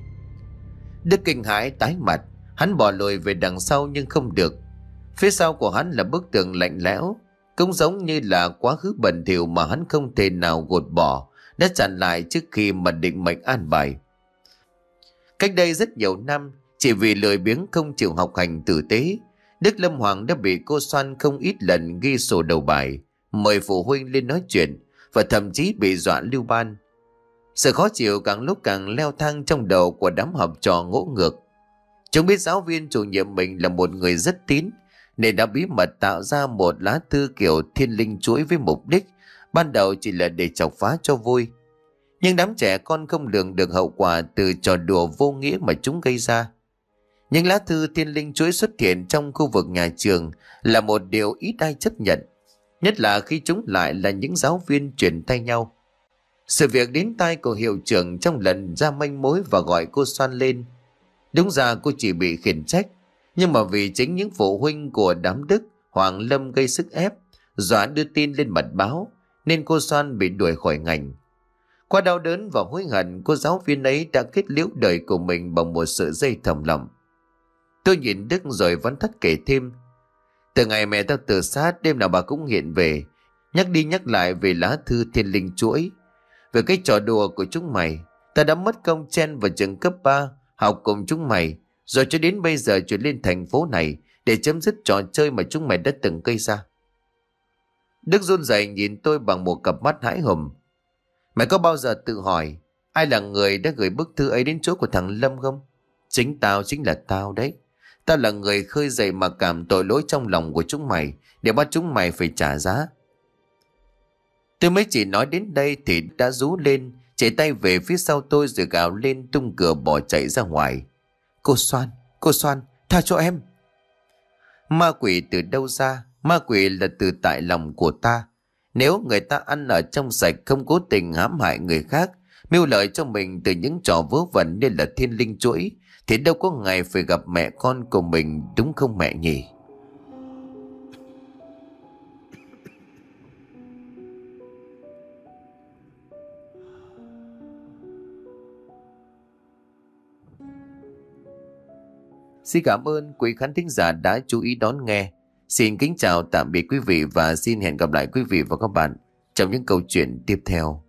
[SPEAKER 1] Đức kinh hãi tái mặt, hắn bỏ lùi về đằng sau nhưng không được. Phía sau của hắn là bức tường lạnh lẽo, cũng giống như là quá khứ bẩn thỉu mà hắn không thể nào gột bỏ, đã chặn lại trước khi mà định mệnh an bài. Cách đây rất nhiều năm, chỉ vì lười biếng không chịu học hành tử tế, Đức Lâm Hoàng đã bị cô Soan không ít lần ghi sổ đầu bài, mời phụ huynh lên nói chuyện và thậm chí bị dọa lưu ban. Sự khó chịu càng lúc càng leo thang trong đầu của đám học trò ngỗ ngược. Chúng biết giáo viên chủ nhiệm mình là một người rất tín, nên đã bí mật tạo ra một lá thư kiểu thiên linh chuỗi với mục đích ban đầu chỉ là để chọc phá cho vui. Nhưng đám trẻ con không lường được hậu quả từ trò đùa vô nghĩa mà chúng gây ra. Những lá thư thiên linh chuỗi xuất hiện trong khu vực nhà trường là một điều ít ai chấp nhận, nhất là khi chúng lại là những giáo viên truyền tay nhau. Sự việc đến tai của hiệu trưởng trong lần ra manh mối và gọi cô Soan lên. Đúng ra cô chỉ bị khiển trách, nhưng mà vì chính những phụ huynh của đám Đức, Hoàng Lâm gây sức ép, dọa đưa tin lên mật báo, nên cô Soan bị đuổi khỏi ngành. Qua đau đớn và hối hận, cô giáo viên ấy đã kết liễu đời của mình bằng một sợi dây thòng lọng. Tôi nhìn Đức rồi vẫn thắt kể thêm. Từ ngày mẹ tao tự sát, đêm nào bà cũng hiện về, nhắc đi nhắc lại về lá thư thiên linh chuỗi, về cái trò đùa của chúng mày. Ta đã mất công chen vào trường cấp ba, học cùng chúng mày, rồi cho đến bây giờ chuyển lên thành phố này để chấm dứt trò chơi mà chúng mày đã từng gây ra. Đức run rẩy nhìn tôi bằng một cặp mắt hãi hùng. Mày có bao giờ tự hỏi ai là người đã gửi bức thư ấy đến chỗ của thằng Lâm không? Chính tao, chính là tao đấy. Tao là người khơi dậy mặc cảm tội lỗi trong lòng của chúng mày để bắt chúng mày phải trả giá. Tôi mới chỉ nói đến đây thì đã rú lên, chạy tay về phía sau tôi rồi gào lên tung cửa bỏ chạy ra ngoài. Cô Soan, cô Soan, tha cho em. Ma quỷ từ đâu ra? Ma quỷ là từ tại lòng của ta. Nếu người ta ăn ở trong sạch, không cố tình hãm hại người khác, mưu lợi cho mình từ những trò vớ vẩn nên là thiên linh chuỗi, thì đâu có ngày phải gặp mẹ con của mình, đúng không mẹ nhỉ? Xin cảm ơn quý khán thính giả đã chú ý đón nghe. Xin kính chào tạm biệt quý vị và xin hẹn gặp lại quý vị và các bạn trong những câu chuyện tiếp theo.